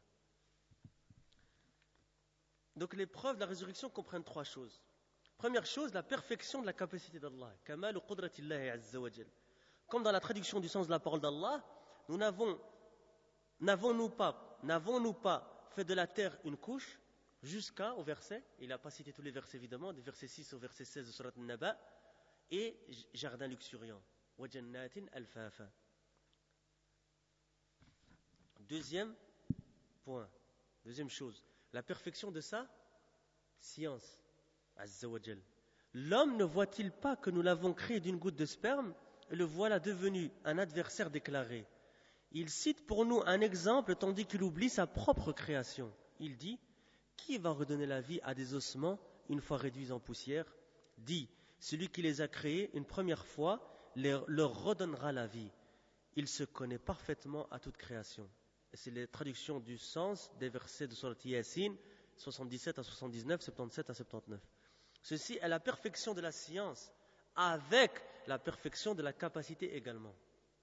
Donc les preuves de la résurrection comprennent trois choses. Première chose, la perfection de la capacité d'Allah. Kamal qudratillahi azza wa jal. Comme dans la traduction du sens de la parole d'Allah, nous n'avons, n'avons-nous pas, n'avons-nous pas fait de la terre une couche jusqu'au verset, il n'a pas cité tous les versets évidemment, du verset six au verset seize de Surat An-Naba, et jardin luxuriant. Wa jannatin alfafa. Deuxième point, deuxième chose, la perfection de ça, science, Azza wa Jal. L'homme ne voit-il pas que nous l'avons créé d'une goutte de sperme et le voilà devenu un adversaire déclaré? Il cite pour nous un exemple tandis qu'il oublie sa propre création. Il dit: qui va redonner la vie à des ossements une fois réduits en poussière? Dit: celui qui les a créés une première fois leur redonnera la vie. Il se connaît parfaitement à toute création. Et c'est la traduction du sens des versets de Surat Yasin, soixante-dix-sept à soixante-dix-neuf, soixante-dix-sept à soixante-dix-neuf. Ceci est la perfection de la science, avec la perfection de la capacité également.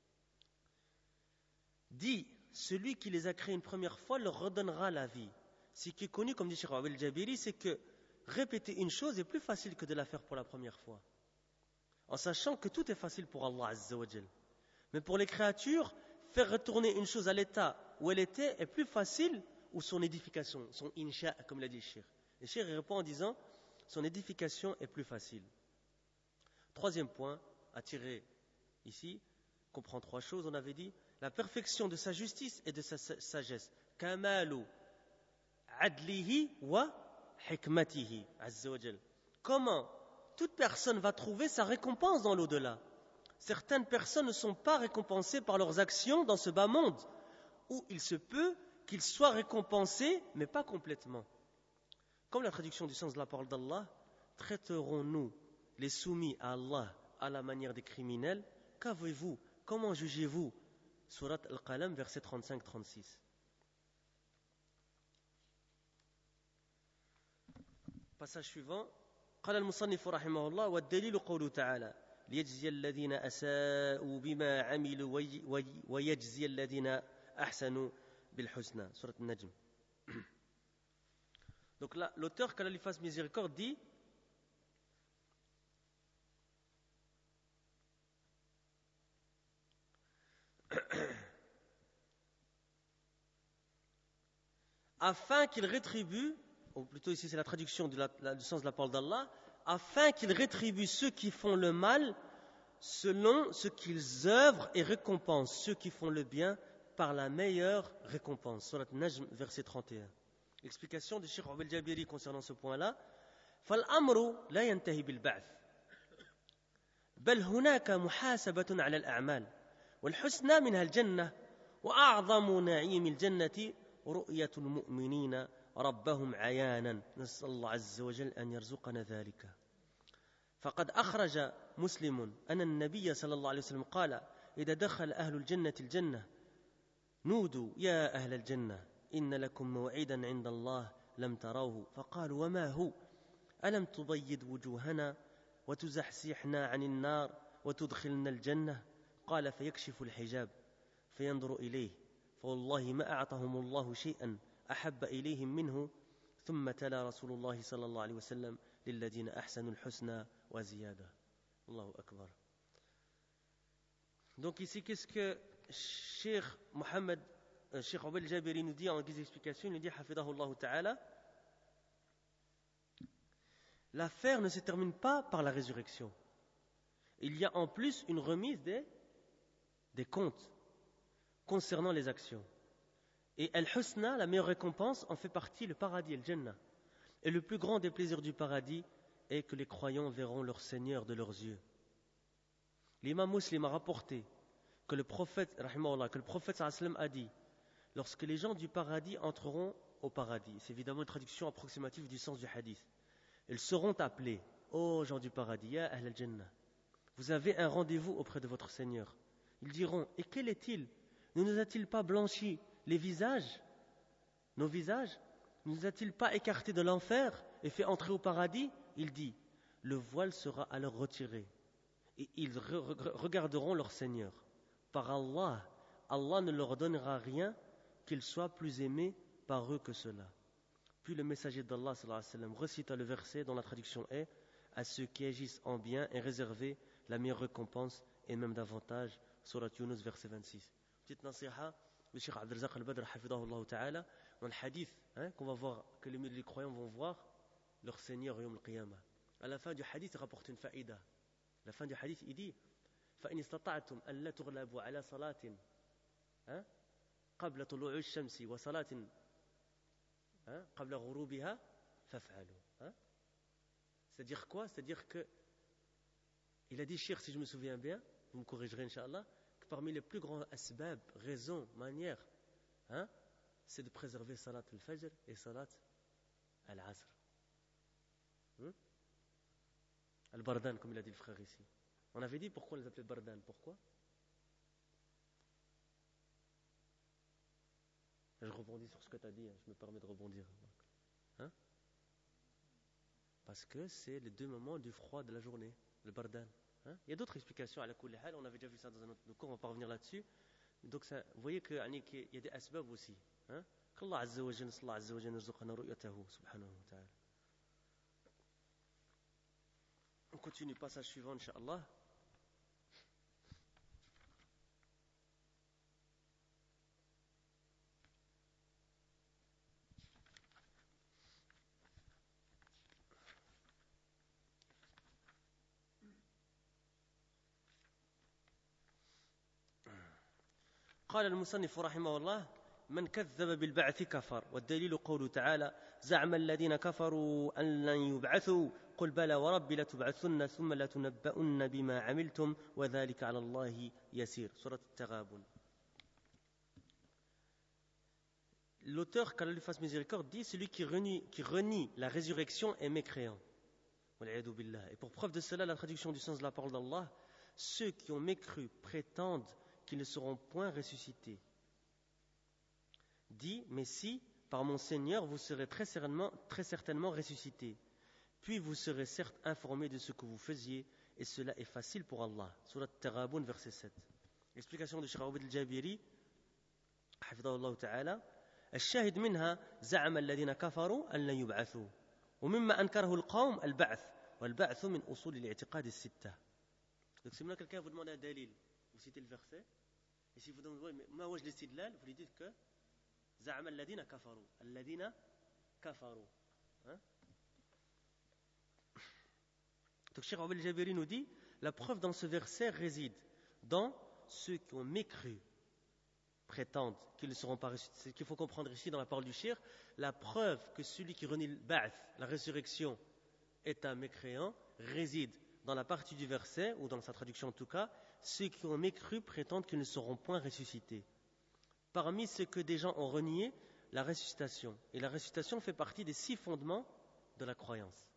Dit: celui qui les a créés une première fois leur redonnera la vie. Ce qui est connu, comme dit Cheikh Abdel Jabiri, c'est que répéter une chose est plus facile que de la faire pour la première fois. En sachant que tout est facile pour Allah Azza wa Jal. Mais pour les créatures, faire retourner une chose à l'état où elle était est plus facile, ou son édification, son insha, comme l'a dit le Cheikh. Le Cheikh répond en disant: son édification est plus facile. Troisième point à tirer ici, comprend trois choses, on avait dit: la perfection de sa justice et de sa sagesse. Kamalu adlihi wa hikmatihi azza wa jal. Comment toute personne va trouver sa récompense dans l'au-delà? Certaines personnes ne sont pas récompensées par leurs actions dans ce bas monde, où il se peut qu'ils soient récompensés, mais pas complètement. Comme la traduction du sens de la parole d'Allah: traiterons-nous les soumis à Allah à la manière des criminels? Qu'avez-vous? Comment jugez-vous? Surat Al-Qalam, verset trente-cinq trente-six. Passage suivant. قال المصنف رحمه الله: والدليل قوله تعالى ليجزي الذين أساءوا بما عملوا ويجزي الذين أحسنوا بالحسنى. Surat Al-Najm. Donc là, l'auteur, qu'Allah lui fasse miséricorde, dit: afin qu'il rétribue, ou plutôt ici c'est la traduction de la, la, du sens de la parole d'Allah, afin qu'il rétribue ceux qui font le mal selon ce qu'ils œuvrent et récompense ceux qui font le bien par la meilleure récompense. Surat Najm, verset trente et un. Explication du Cheikh Abdel Jabiri concernant ce point-là: فالأمر لا ينتهي بالبعث بل هناك محاسبة على الأعمال والحسنى منها الجنة وأعظم نعيم الجنة رؤية المؤمنين ربهم عيانا. نسأل الله عز وجل أن يرزقنا ذلك. فقد أخرج مسلم أن النبي صلى الله عليه وسلم قال: إذا دخل أهل الجنة الجنة نودوا يا أهل الجنة إن لكم موعدا عند الله لم تروه. فقالوا: وما هو؟ ألم تبيض وجوهنا وتزحزحنا عن النار وتدخلنا الجنة؟ قال: فيكشف الحجاب فينظر إليه فوالله ما أعطاهم الله شيئا أحب إليهم منه. ثم تلا رسول الله صلى الله عليه وسلم: للذين أحسنوا الحسنى وزيادة. الله أكبر. Donc ici, qu'est-ce que Cheikh Mohammed, euh, Cheikh Abdel Jabiri nous dit en guise d'explication? Il nous dit: Hafidahullah ta'ala, l'affaire ne se termine pas par la résurrection. Il y a en plus une remise des, des comptes concernant les actions. Et Al-Husna, la meilleure récompense, en fait partie le paradis, le Jannah. Et le plus grand des plaisirs du paradis est que les croyants verront leur Seigneur de leurs yeux. L'imam Muslim a rapporté que le prophète, rahimahullah, que le prophète sallallahu alayhi wa sallam a dit: lorsque les gens du paradis entreront au paradis, c'est évidemment une traduction approximative du sens du hadith, ils seront appelés: ô gens du paradis, ya ahl al-jannah, vous avez un rendez-vous auprès de votre Seigneur. Ils diront: et quel est-il? Ne nous a-t-il pas blanchi les visages, nos visages? Ne nous a-t-il pas écartés de l'enfer et fait entrer au paradis? Il dit: le voile sera alors retiré et ils re- re- regarderont leur Seigneur. Par Allah, Allah ne leur donnera rien qu'ils soient plus aimés par eux que cela. Puis le messager d'Allah sallallahu alayhi wa sallam recita le verset dont la traduction est: à ceux qui agissent en bien est réservé la meilleure récompense et même davantage. Surat Yunus, verset vingt-six. Petite nasiha du Cheikh Abdel Razak al-Badr, hafidahullah ta'ala, dans le hadith, hein, qu'on va voir, que les, les croyants vont voir leur Seigneur yawm al-qiyamah. À la fin du hadith, il rapporte une faïda. La fin du hadith, il dit: فإن استطعتم ألا تغلبوا على صلاة قبل طلوع الشمس وصلاة قبل غروبها فافعلوا. Hein? C'est-à-dire quoi? C'est-à-dire que il a dit, Cheikh, si je me souviens bien, vous me corrigerez, Inch'Allah, que parmi les plus grands asbab, raisons, manières, hein, c'est de préserver Salat al-Fajr et Salat al-Asr. Hein? Al-Bardan, comme il a dit le frère ici. On avait dit pourquoi on les appelait Bardan. Pourquoi? Je rebondis sur ce que tu as dit, hein, je me permets de rebondir. Hein? Parce que c'est les deux moments du froid de la journée, le Bardan. Hein? Il y a d'autres explications à la kulli hal, on avait déjà vu ça dans un autre cours, on va pas revenir là-dessus. Donc ça, vous voyez qu'il y a des asbab aussi. Hein? Qu'Allah Azza wa Jalla, Allah Azza wa Jalla, narzuqana ru'yatahu, subhanahu wa ta'ala. On continue, passage suivant, Inch'Allah. قال المصنف رحمه الله من كذب بالبعث كفر والدليل قوله تعالى زعم الذين كفروا أن لن يبعثوا قل بلى وربي لتبعثن ثم لتنبؤن بما عملتم وذلك على الله يسير. Surat At-Taghabun. L'auteur, qu'Allah lui fasse miséricorde, dit celui qui renie, qui renie la résurrection est mécréant. Et pour preuve de cela, la traduction du sens de la parole d'Allah, ceux qui ont mécru prétendent qu'ils ne seront point ressuscités. Dit, mais si, par mon Seigneur, vous serez très certainement, très certainement ressuscités, puis vous serez certes informés de ce que vous faisiez, et cela est facile pour Allah. Surat At-Taghabun, verset sept. Explication de Cheikh Aoubid al-Jabiri, حفظه الله تعالى. الشاهد منها زعم الذين كفروا أن لن يبعثوا ومما أنكره القوم البعث والبعث من أصول الاعتقاد الستة. Donc si maintenant quelqu'un vous demande un dalil, vous citez le verset, et si vous demandez ما وجه الاستدلال, vous lui dites que زعم الذين كفروا الذين كفروا. Hein? Donc Cheikh Aoubid al-Jabiri nous dit la preuve dans ce verset réside dans ceux qui ont mécru prétendent qu'ils ne seront pas ressuscités. C'est ce qu'il faut comprendre ici dans la parole du Cheikh. La preuve que celui qui renie le ba'th, la résurrection, est un mécréant réside dans la partie du verset, ou dans sa traduction en tout cas, ceux qui ont mécru prétendent qu'ils ne seront point ressuscités. Parmi ce que des gens ont renié, la ressuscitation. Et la ressuscitation fait partie des six fondements de la croyance.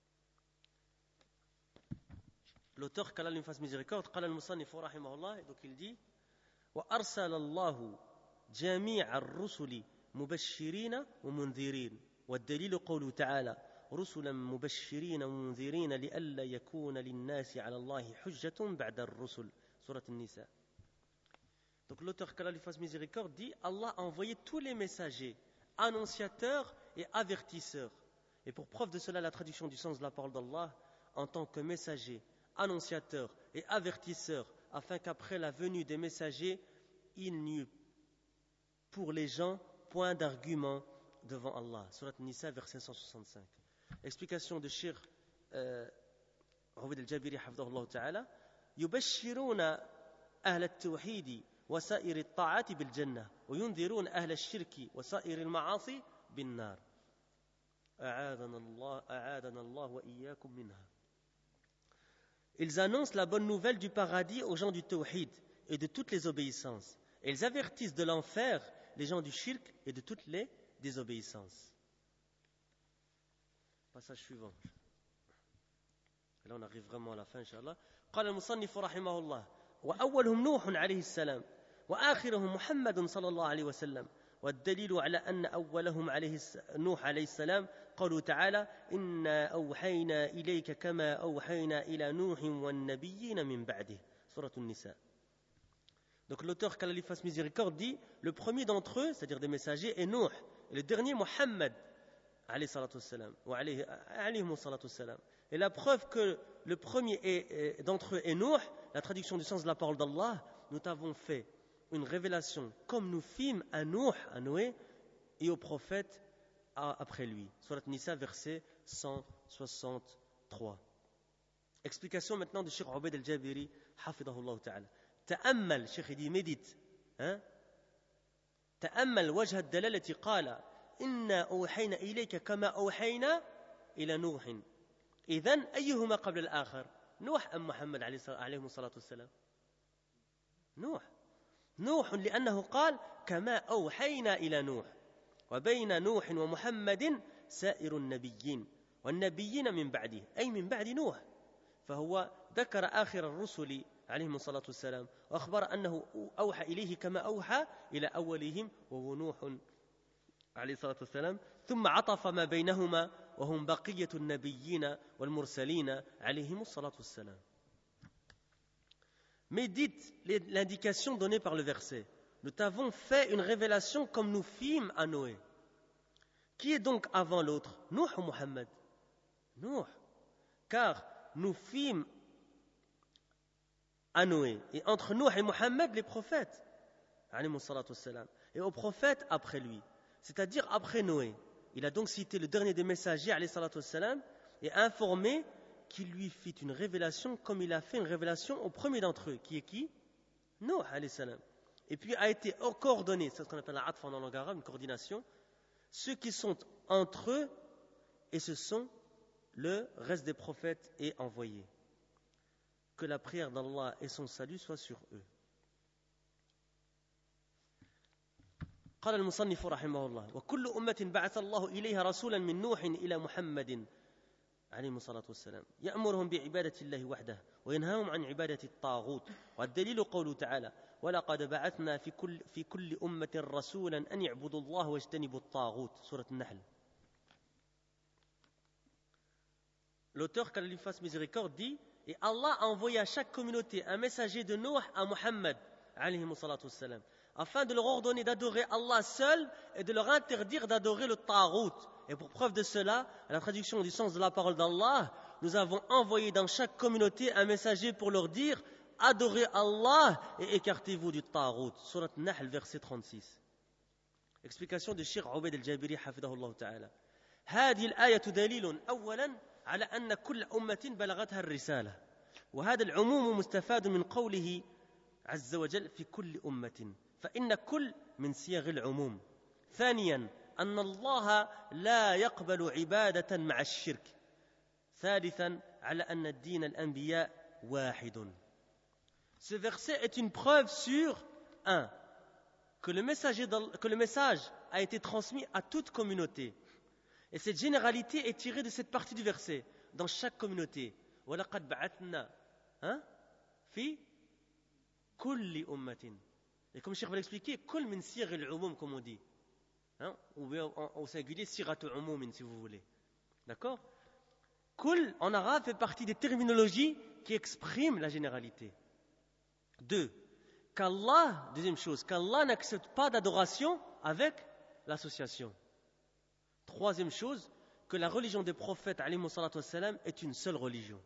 L'auteur, qu'Allah lui fasse miséricorde, قال المصنف رحمه الله, donc il dit وأرسل الله جميع الرسل مبشرين ومنذرين والدليل قوله تعالى رسلا مبشرين ومنذرين لئلا يكون للناس على الله حجة بعد الرسل. Surat An-Nisa. Donc l'auteur, qu'Allah lui fasse miséricorde, dit Allah a envoyé tous les messagers, annonciateurs et avertisseurs. Et pour preuve de cela, la traduction du sens de la parole d'Allah en tant que messager, annonciateur et avertisseur, afin qu'après la venue des messagers, il n'y eût pour les gens point d'argument devant Allah. Surat Nisa, verset cent soixante-cinq. Explication de Cheikh Aoubid al-Jabiri, hafidhahullah ta'ala. يبشرون أهل التوحيد وسائر الطاعات بالجنة وينذرون أهل الشرك وسائر المعاصي بالنار. أعاذنا الله أعاذنا الله وإياكم منها. Ils annoncent la bonne nouvelle du paradis aux gens du tawhid et de toutes les obéissances. Et ils avertissent de l'enfer les gens du shirk et de toutes les désobéissances. Passage suivant. Et là on arrive vraiment à la fin, Inch'Allah. قال المصنف رحمه الله وأولهم نوح عليه السلام وآخرهم محمد صلى الله عليه وسلم والدليل على أن أولهم عليه نوح عليه السلام قوله تعالى إنا أوحينا إليك كما أوحينا إلى نوح والنبيين من بعده. Surat An-Nisa. Donc l'auteur, qu'Allah lui fasse miséricorde, dit le premier d'entre eux, c'est-à-dire des messagers, est Nuh, et le dernier Muhammad alayhi salatu wassalam, ou alayhi salatu wassalam. Et la preuve que le premier est, est, d'entre eux est Nuh, la traduction du sens de la parole d'Allah, nous t'avons fait une révélation comme nous fîmes à Nuh, à Noé, et au prophète après lui. Surat Nisa, verset cent soixante-trois. Explication maintenant de Cheikh Aoubid al-Jabiri, hafidhahullah ta'ala. تأمل شيخ دي médite hein? تأمل وجه الدلالة قال إنا أوحينا إليك كما أوحينا إلى نوح إذن أيهما قبل الآخر نوح أم محمد عليه الصلاة والسلام نوح نوح لأنه قال كما أوحينا إلى نوح وبين نوح ومحمد سائر النبيين والنبيين من بعده أي من بعد نوح فهو ذكر آخر الرسل عليهم الصلاة والسلام وأخبر أنه أوحى إليه كما أوحى إلى أولهم وهو نوح عليه الصلاة والسلام ثم عطف ما بينهما وهم بقية النبيين والمرسلين عليهم الصلاة والسلام. Médite l'indication donnée par le verset. Nous t'avons fait une révélation comme nous fîmes à Noé. Qui est donc avant l'autre, Nuh ou Muhammad? Nuh. Car nous fîmes à Noé. Et entre Nuh et Muhammad, les prophètes. Et aux prophètes après lui. C'est-à-dire après Noé. Il a donc cité le dernier des messagers, alayhi salatu wassalam, et informé qu'il lui fit une révélation comme il a fait une révélation au premier d'entre eux, qui est qui? Nuh, alayhi salam. Et puis a été coordonné, c'est ce qu'on appelle la atf en langue arabe, une coordination, ceux qui sont entre eux, et ce sont le reste des prophètes et envoyés. Que la prière d'Allah et son salut soient sur eux. قال المصنف رحمه الله وكل أمة بعث الله إليها رسولا من نوح إلى محمد عليه الصلاة والسلام يأمرهم بعبادة الله وحده وينهاهم عن عبادة الطاغوت والدليل قوله تعالى ولقد بعثنا في كل, في كل أمة رسولا أن يعبدوا الله واجتنبوا الطاغوت سورة النحل. L'auteur, qu'Allah lui fasse miséricorde, dit et Allah a envoyé à chaque communauté un messager de Nuh à Muhammad alayhi salatu wassalam afin de leur ordonner d'adorer Allah seul et de leur interdire d'adorer le Taghut. Et pour preuve de cela, à la traduction du sens de la parole d'Allah, nous avons envoyé dans chaque communauté un messager pour leur dire adorez Allah et écartez-vous du Taghut. Surat Nahl, verset trente-six. Explication de Cheikh Ubayd al-Jabiri حفظه الله تعالى. هذه الآية دليل أولا على أن كل أمة بلغتها الرسالة وهذا العموم مستفاد من قوله عز وجل في كل أمة فإن كل من صيغ العموم. ثانيا أن الله لا يقبل عبادة مع الشرك. ثالثا على أن الدين الأنبياء واحد. Ce verset est une preuve sur un que le, que le message a été transmis à toute communauté. Et cette généralité est tirée de cette partie du verset dans chaque communauté. وَلَقَدْ بَعَثْنَا فِي كُلِّ أُمَّةٍ. Et comme Cheikh va l'expliquer, كل من صيغ العموم comme on dit. Hein? Ou bien au singulier, siratu umumin si vous voulez. D'accord? Kul en arabe fait partie des terminologies qui expriment la généralité. Deux, qu'Allah, deuxième chose, qu'Allah n'accepte pas d'adoration avec l'association. Troisième chose, que la religion des prophètes alayhimu salatu wassalam est une seule religion.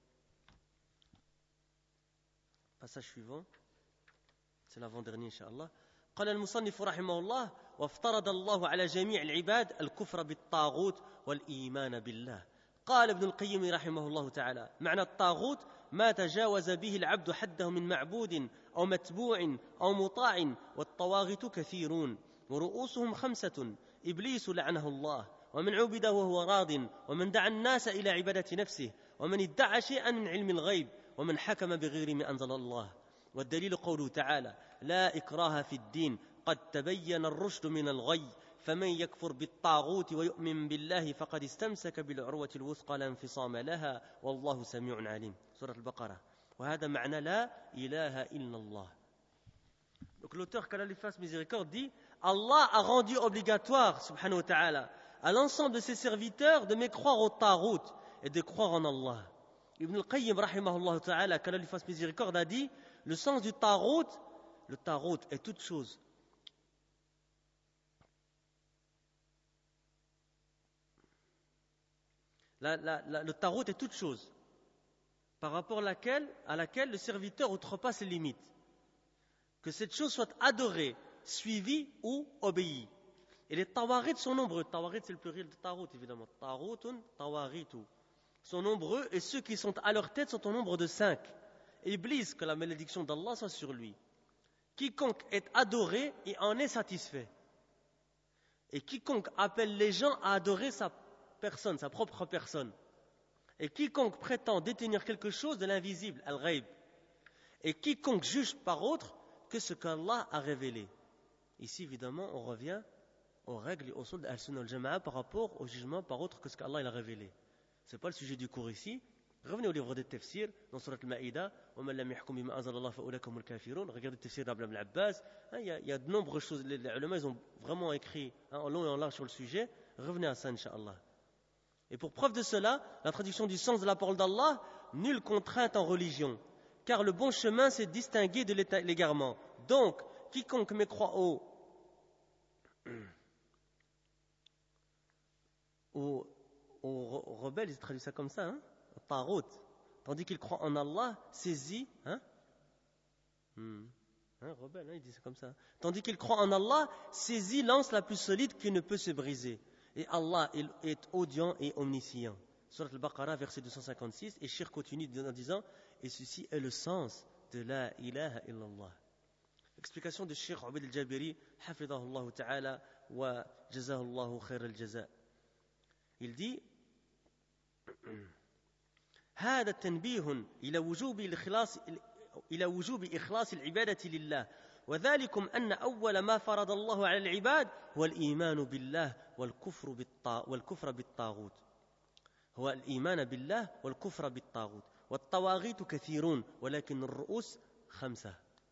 Passage suivant, c'est l'avant-dernier incha'Allah. قال المصنف رحمه الله وافترض الله على جميع العباد الكفر بالطاغوت والإيمان بالله. قال ابن القيم رحمه الله تعالى معنى الطاغوت ما تجاوز به العبد حده من معبود أو متبوع أو مطاع والطواغيت كثيرون ورؤوسهم خمسة إبليس لعنه الله ومن عبد وهو راض ومن دعا الناس إلى عبادة نفسه ومن ادعى شيئا من علم الغيب ومن حكم بغير ما أنزل الله. والدليل قوله تعالى لا إكراه في الدين قد تبين الرشد من الغي فمن يكفر بالطاغوت ويؤمن بالله فقد استمسك بالعروة الوثقى لا انفصام لها والله سميع عليم. سورة البقرة. وهذا معنى لا إله إلا الله. Donc l'auteur, qu'Allah lui fasse miséricorde, dit Allah a rendu obligatoire, subhanahu wa ta'ala, à l'ensemble de ses serviteurs de mécroire au Taghut et de croire en Allah. Ibn al-Qayyim, rahimahullah ta'ala, qu'Allah lui fasse miséricorde, a dit le sens du Taghut, le Taghut est toute chose. La, la, la, le Taghut est toute chose par rapport à laquelle, à laquelle le serviteur outrepasse les limites. Que cette chose soit adorée, suivie ou obéie. Et les tawarit sont nombreux. Tawarit, c'est le pluriel de Taghut, évidemment. Taghutun, tawaritu. Sont nombreux et ceux qui sont à leur tête sont au nombre de cinq. Iblis, que la malédiction d'Allah soit sur lui. Quiconque est adoré et en est satisfait. Et quiconque appelle les gens à adorer sa personne, sa propre personne. Et quiconque prétend détenir quelque chose de l'invisible, al-ghaib, et quiconque juge par autre que ce qu'Allah a révélé. Ici, évidemment, on revient aux règles et aux usul d'Ahl-Sunnah wal-Jama'a par rapport au jugement par autre que ce qu'Allah il a révélé. Ce n'est pas le sujet du cours ici. Revenez au livre de Tafsir, dans Surat al-Ma'ida, وَمَنْ لَمْ يَحْكُمْ بِمَا أَنزَلَ اللَّهُ فَأُولَٰئِكَ هُمُ الْكَافِرُونَ. Regardez le Tafsir d'Ibn Abbas. Il y, a, il y a de nombreuses choses. Les, les ulama, ils ont vraiment écrit hein, en long et en large sur le sujet. Revenez à ça, Inch'Allah. Et pour preuve de cela, la traduction du sens de la parole d'Allah, nulle contrainte en religion, car le bon chemin c'est distingué de l'égarement. Donc, quiconque mécroit au, au, au rebelle, ils traduisent ça comme ça, hein, au tarout, tandis qu'il croit en Allah, saisit, hein, hmm. Hein, rebelle, hein, il dit ça comme ça. Tandis qu'il croit en Allah, saisit l'anse la plus solide qui ne peut se briser. Et Allah est audient et omniscient. Surat al-Baqarah, verset deux cent cinquante-six, et Shir continue en disant, et ceci est le sens de la ilaha illallah. Explication de Cheikh Ubayd al-Jabiri, hafidahullah ta'ala, wa jazahullahu khair al-jaza. Il dit, هذا تنبيه إلى وجوب الإخلاص إلى وجوب إخلاص العبادة لله وذلكم أن أول ما فرض الله على العباد هو الإيمان بالله والكفر بالطاغوت والكفر بالطاغوت هو الإيمان بالله والكفر بالطاغوت والطواغيت كثيرون ولكن الرؤوس خمسة.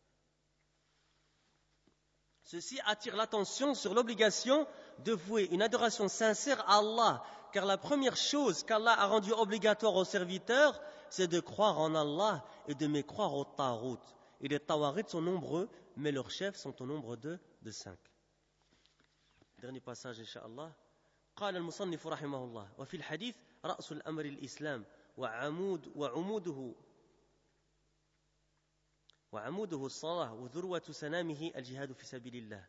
Ceci attire l'attention sur l'obligation de vouer une adoration sincère à Allah, car la première chose qu'Allah a rendue obligatoire aux serviteurs, c'est de croire en Allah et de mécroire aux tarout. Et les tawarit sont nombreux, mais leurs chefs sont au nombre de, de cinq. Dernier passage, Inch'Allah. قال المصنف رحمه الله وفي الحديث رأس الأمر الإسلام وعمود وعموده وعموده الصلاة وذروة سنامه الجهاد في سبيل الله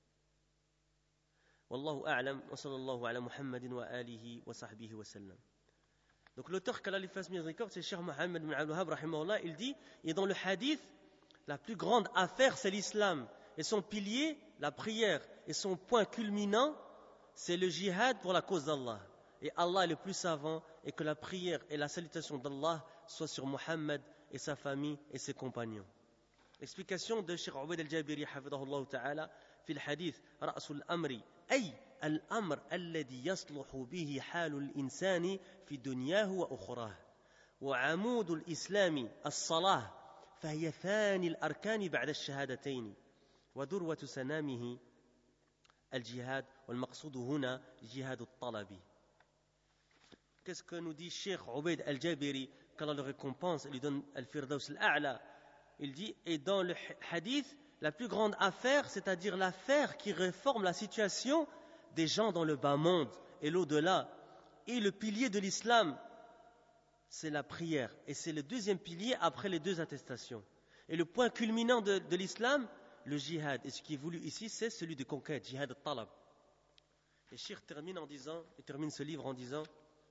والله أعلم وصلى الله على محمد وآله وصحبه وسلم. Donc l'auteur qu'Allah lui fasse miséricorde, c'est Cheikh Mohammed bin Abdul Wahhab rahimahullah. Il dit, et dans le hadith, la plus grande affaire c'est l'islam et son pilier, la prière, et son point culminant, c'est le jihad pour la cause d'Allah. Et Allah est le plus savant, et que la prière et la salutation d'Allah soient sur Mohammed et sa famille et ses compagnons. Explication de Cheikh Ubayd al-Jabiri hafidahullah ta'ala في الحديث رأس الأمر أي الأمر الذي يصلح به حال الإنسان في دنياه وأخراه وعمود الإسلام الصلاة فهي ثاني الأركان بعد الشهادتين وذروة سنامه الجهاد والمقصود هنا جهاد الطلب. Qu'est-ce que nous dit Cheikh Ubayd al-Jabiri qu'Allah le récompense et lui donne al-Firdaus al-A'la? Il dit, et dans le hadith, la plus grande affaire, c'est-à-dire l'affaire qui réforme la situation des gens dans le bas monde et l'au-delà. Et le pilier de l'islam, c'est la prière. Et c'est le deuxième pilier après les deux attestations. Et le point culminant de, de l'islam, le jihad. Et ce qui est voulu ici, c'est celui de conquête, jihad al-talab. Et Cheikh termine en disant, il termine ce livre en disant,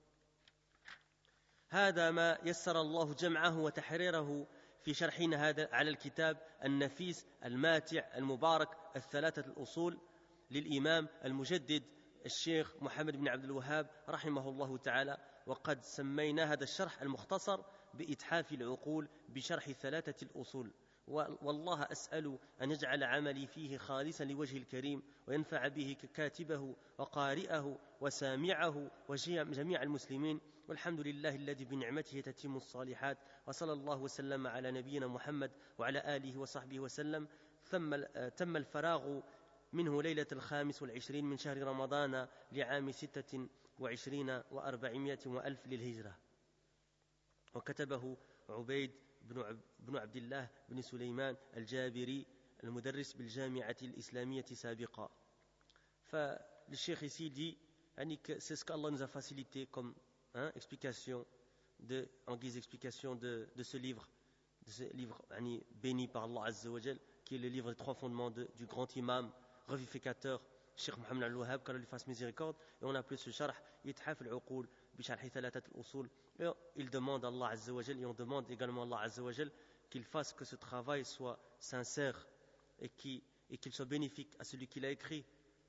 هذا ما يسر الله جمعه وتحريره في شرحنا هذا على الكتاب النفيس الماتع المبارك الثلاثة الأصول للإمام المجدد الشيخ محمد بن عبد الوهاب رحمه الله تعالى. وقد سمينا هذا الشرح المختصر بإتحاف العقول بشرح ثلاثة الأصول. والله أسأل أن يجعل عملي فيه خالصا لوجه الكريم وينفع به كاتبه وقارئه وسامعه وجميع المسلمين. والحمد لله الذي بنعمته تتم الصالحات. وصلى الله وسلم على نبينا محمد وعلى آله وصحبه وسلم. ثم تم الفراغ منه ليلة الخامس والعشرين من شهر رمضان لعام ستة وعشرين وأربعمائة وألف للهجرة. وكتبه عبيد بن عبد الله بن سليمان الجابري المدرس بالجامعة الإسلامية سابقا. فالشيخ ici dit que c'est ce qu'Allah nous a facilité comme hein, explication de, en guise d'explication de, de ce livre, de ce livre hein, béni par Allah Azza wa Jal, qui est le livre des trois fondements de, du grand imam revivificateur Cheikh Mohammed al-Wahhab, qu'Allah lui fasse miséricorde. Et on appelle ce sharh Ithaf al-Uqul bi sharhi thalathat al-usul. Et il demande à Allah Azza wa Jal, et on demande également à Allah Azza wa Jal qu'il fasse que ce travail soit sincère et qu'il, et qu'il soit bénéfique à celui qui l'a écrit,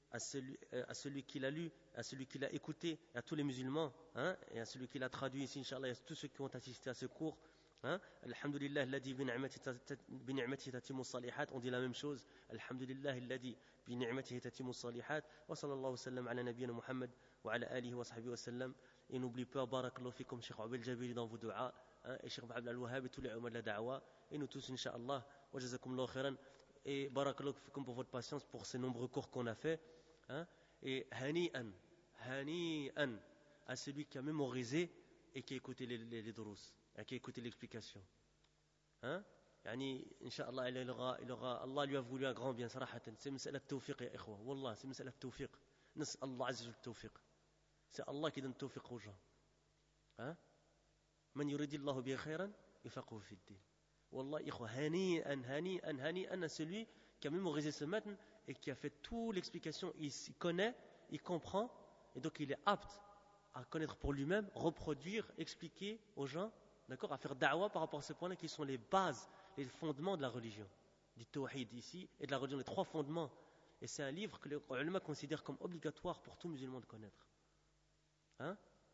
à celui, euh, à celui qui l'a lu, à celui qui l'a écouté, à tous les musulmans, hein, et à celui qui l'a traduit ici, Inch'Allah, et à tous ceux qui ont assisté à ce cours. Hein. Alhamdulillah, alladhi bi ni'matihi tatimmu salihat. On dit la même chose. Alhamdulillah, alladhi bi ni'matihi tatimmu salihat. Wa sallallahu sallam ala nabiyyina Muhammad wa ala alihi wa sahbihi wa sallam. Et n'oublie pas, barakallahu fikum, Cheikh Abel Jabiri dans vos du'as, hein, et Cheikh Abdel Al-Wahhab et tous les ulama de la da'wa, et nous tous, Inch'Allah. Wa jazakumullahu khairan. Et barakallahu fikum pour votre patience pour ces nombreux cours qu'on a fait. Hein, et hani'an, hani'an à celui qui a mémorisé et qui a écouté les, les, les drous, et qui a écouté l'explication. Hein? Yani, Inch'Allah, il aura, il aura, Allah lui a voulu un grand bien, sarahatan. C'est مسألة tawfiq, ya ikhwa. Wallah, c'est مسألة tawfiq. Nas Allah azza wa tawfiq. C'est Allah qui donne tawfiq aux gens. Hein? Man yuridillahu bi khayran, yufaqhu fi ad-din. Wallah, ikhwa, hani'an, hani'an, hani'an à celui qui a mémorisé ce matin et qui a fait toute l'explication, il s'y connaît, il comprend, et donc il est apte à connaître pour lui-même, reproduire, expliquer aux gens, d'accord, à faire da'wa par rapport à ces points-là qui sont les bases, les fondements de la religion, du tawhid ici, et de la religion, les trois fondements. Et c'est un livre que les ulama considèrent comme obligatoire pour tout musulman de connaître. Hein?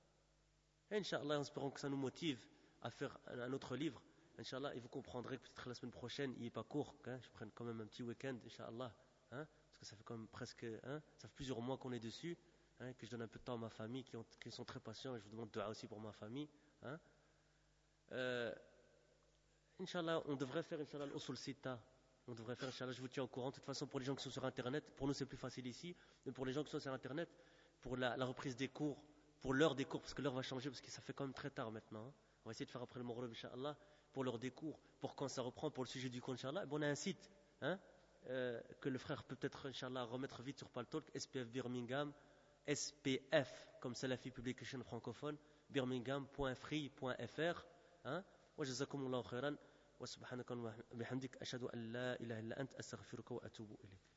Et Inch'Allah, en espérant que ça nous motive à faire un autre livre, Inch'Allah, et vous comprendrez que peut-être la semaine prochaine, il n'est pas court, hein, je prenne quand même un petit week-end, Inch'Allah, hein, parce que ça fait quand même presque, hein, ça fait plusieurs mois qu'on est dessus, hein, que je donne un peu de temps à ma famille, qui, ont, qui sont très patients, et je vous demande de dua aussi pour ma famille. Hein. Euh, Inch'Allah, on devrait faire, Inch'Allah, l'usul sita, on devrait faire, Inch'Allah, je vous tiens au courant, de toute façon, pour les gens qui sont sur Internet, pour nous c'est plus facile ici, mais pour les gens qui sont sur Internet, pour la, la reprise des cours, pour l'heure des cours, parce que l'heure va changer, parce que ça fait quand même très tard maintenant, hein. On va essayer de faire après le Maghrib, Inch'Allah, pour leur des cours, pour quand ça reprend pour le sujet du cours, Inch'Allah, on a un site, hein, euh, que le frère peut peut-être, Inch'Allah, remettre vite sur Paltalk, S P F Birmingham, S P F, comme Salafi Publication francophone, birmingham point free point f r, hein, wa jazakumullahu khairan, wa subhanaka wa bihamdik, ashhadu an la ilaha illa ant, astaghfiruka wa atubu ilayk.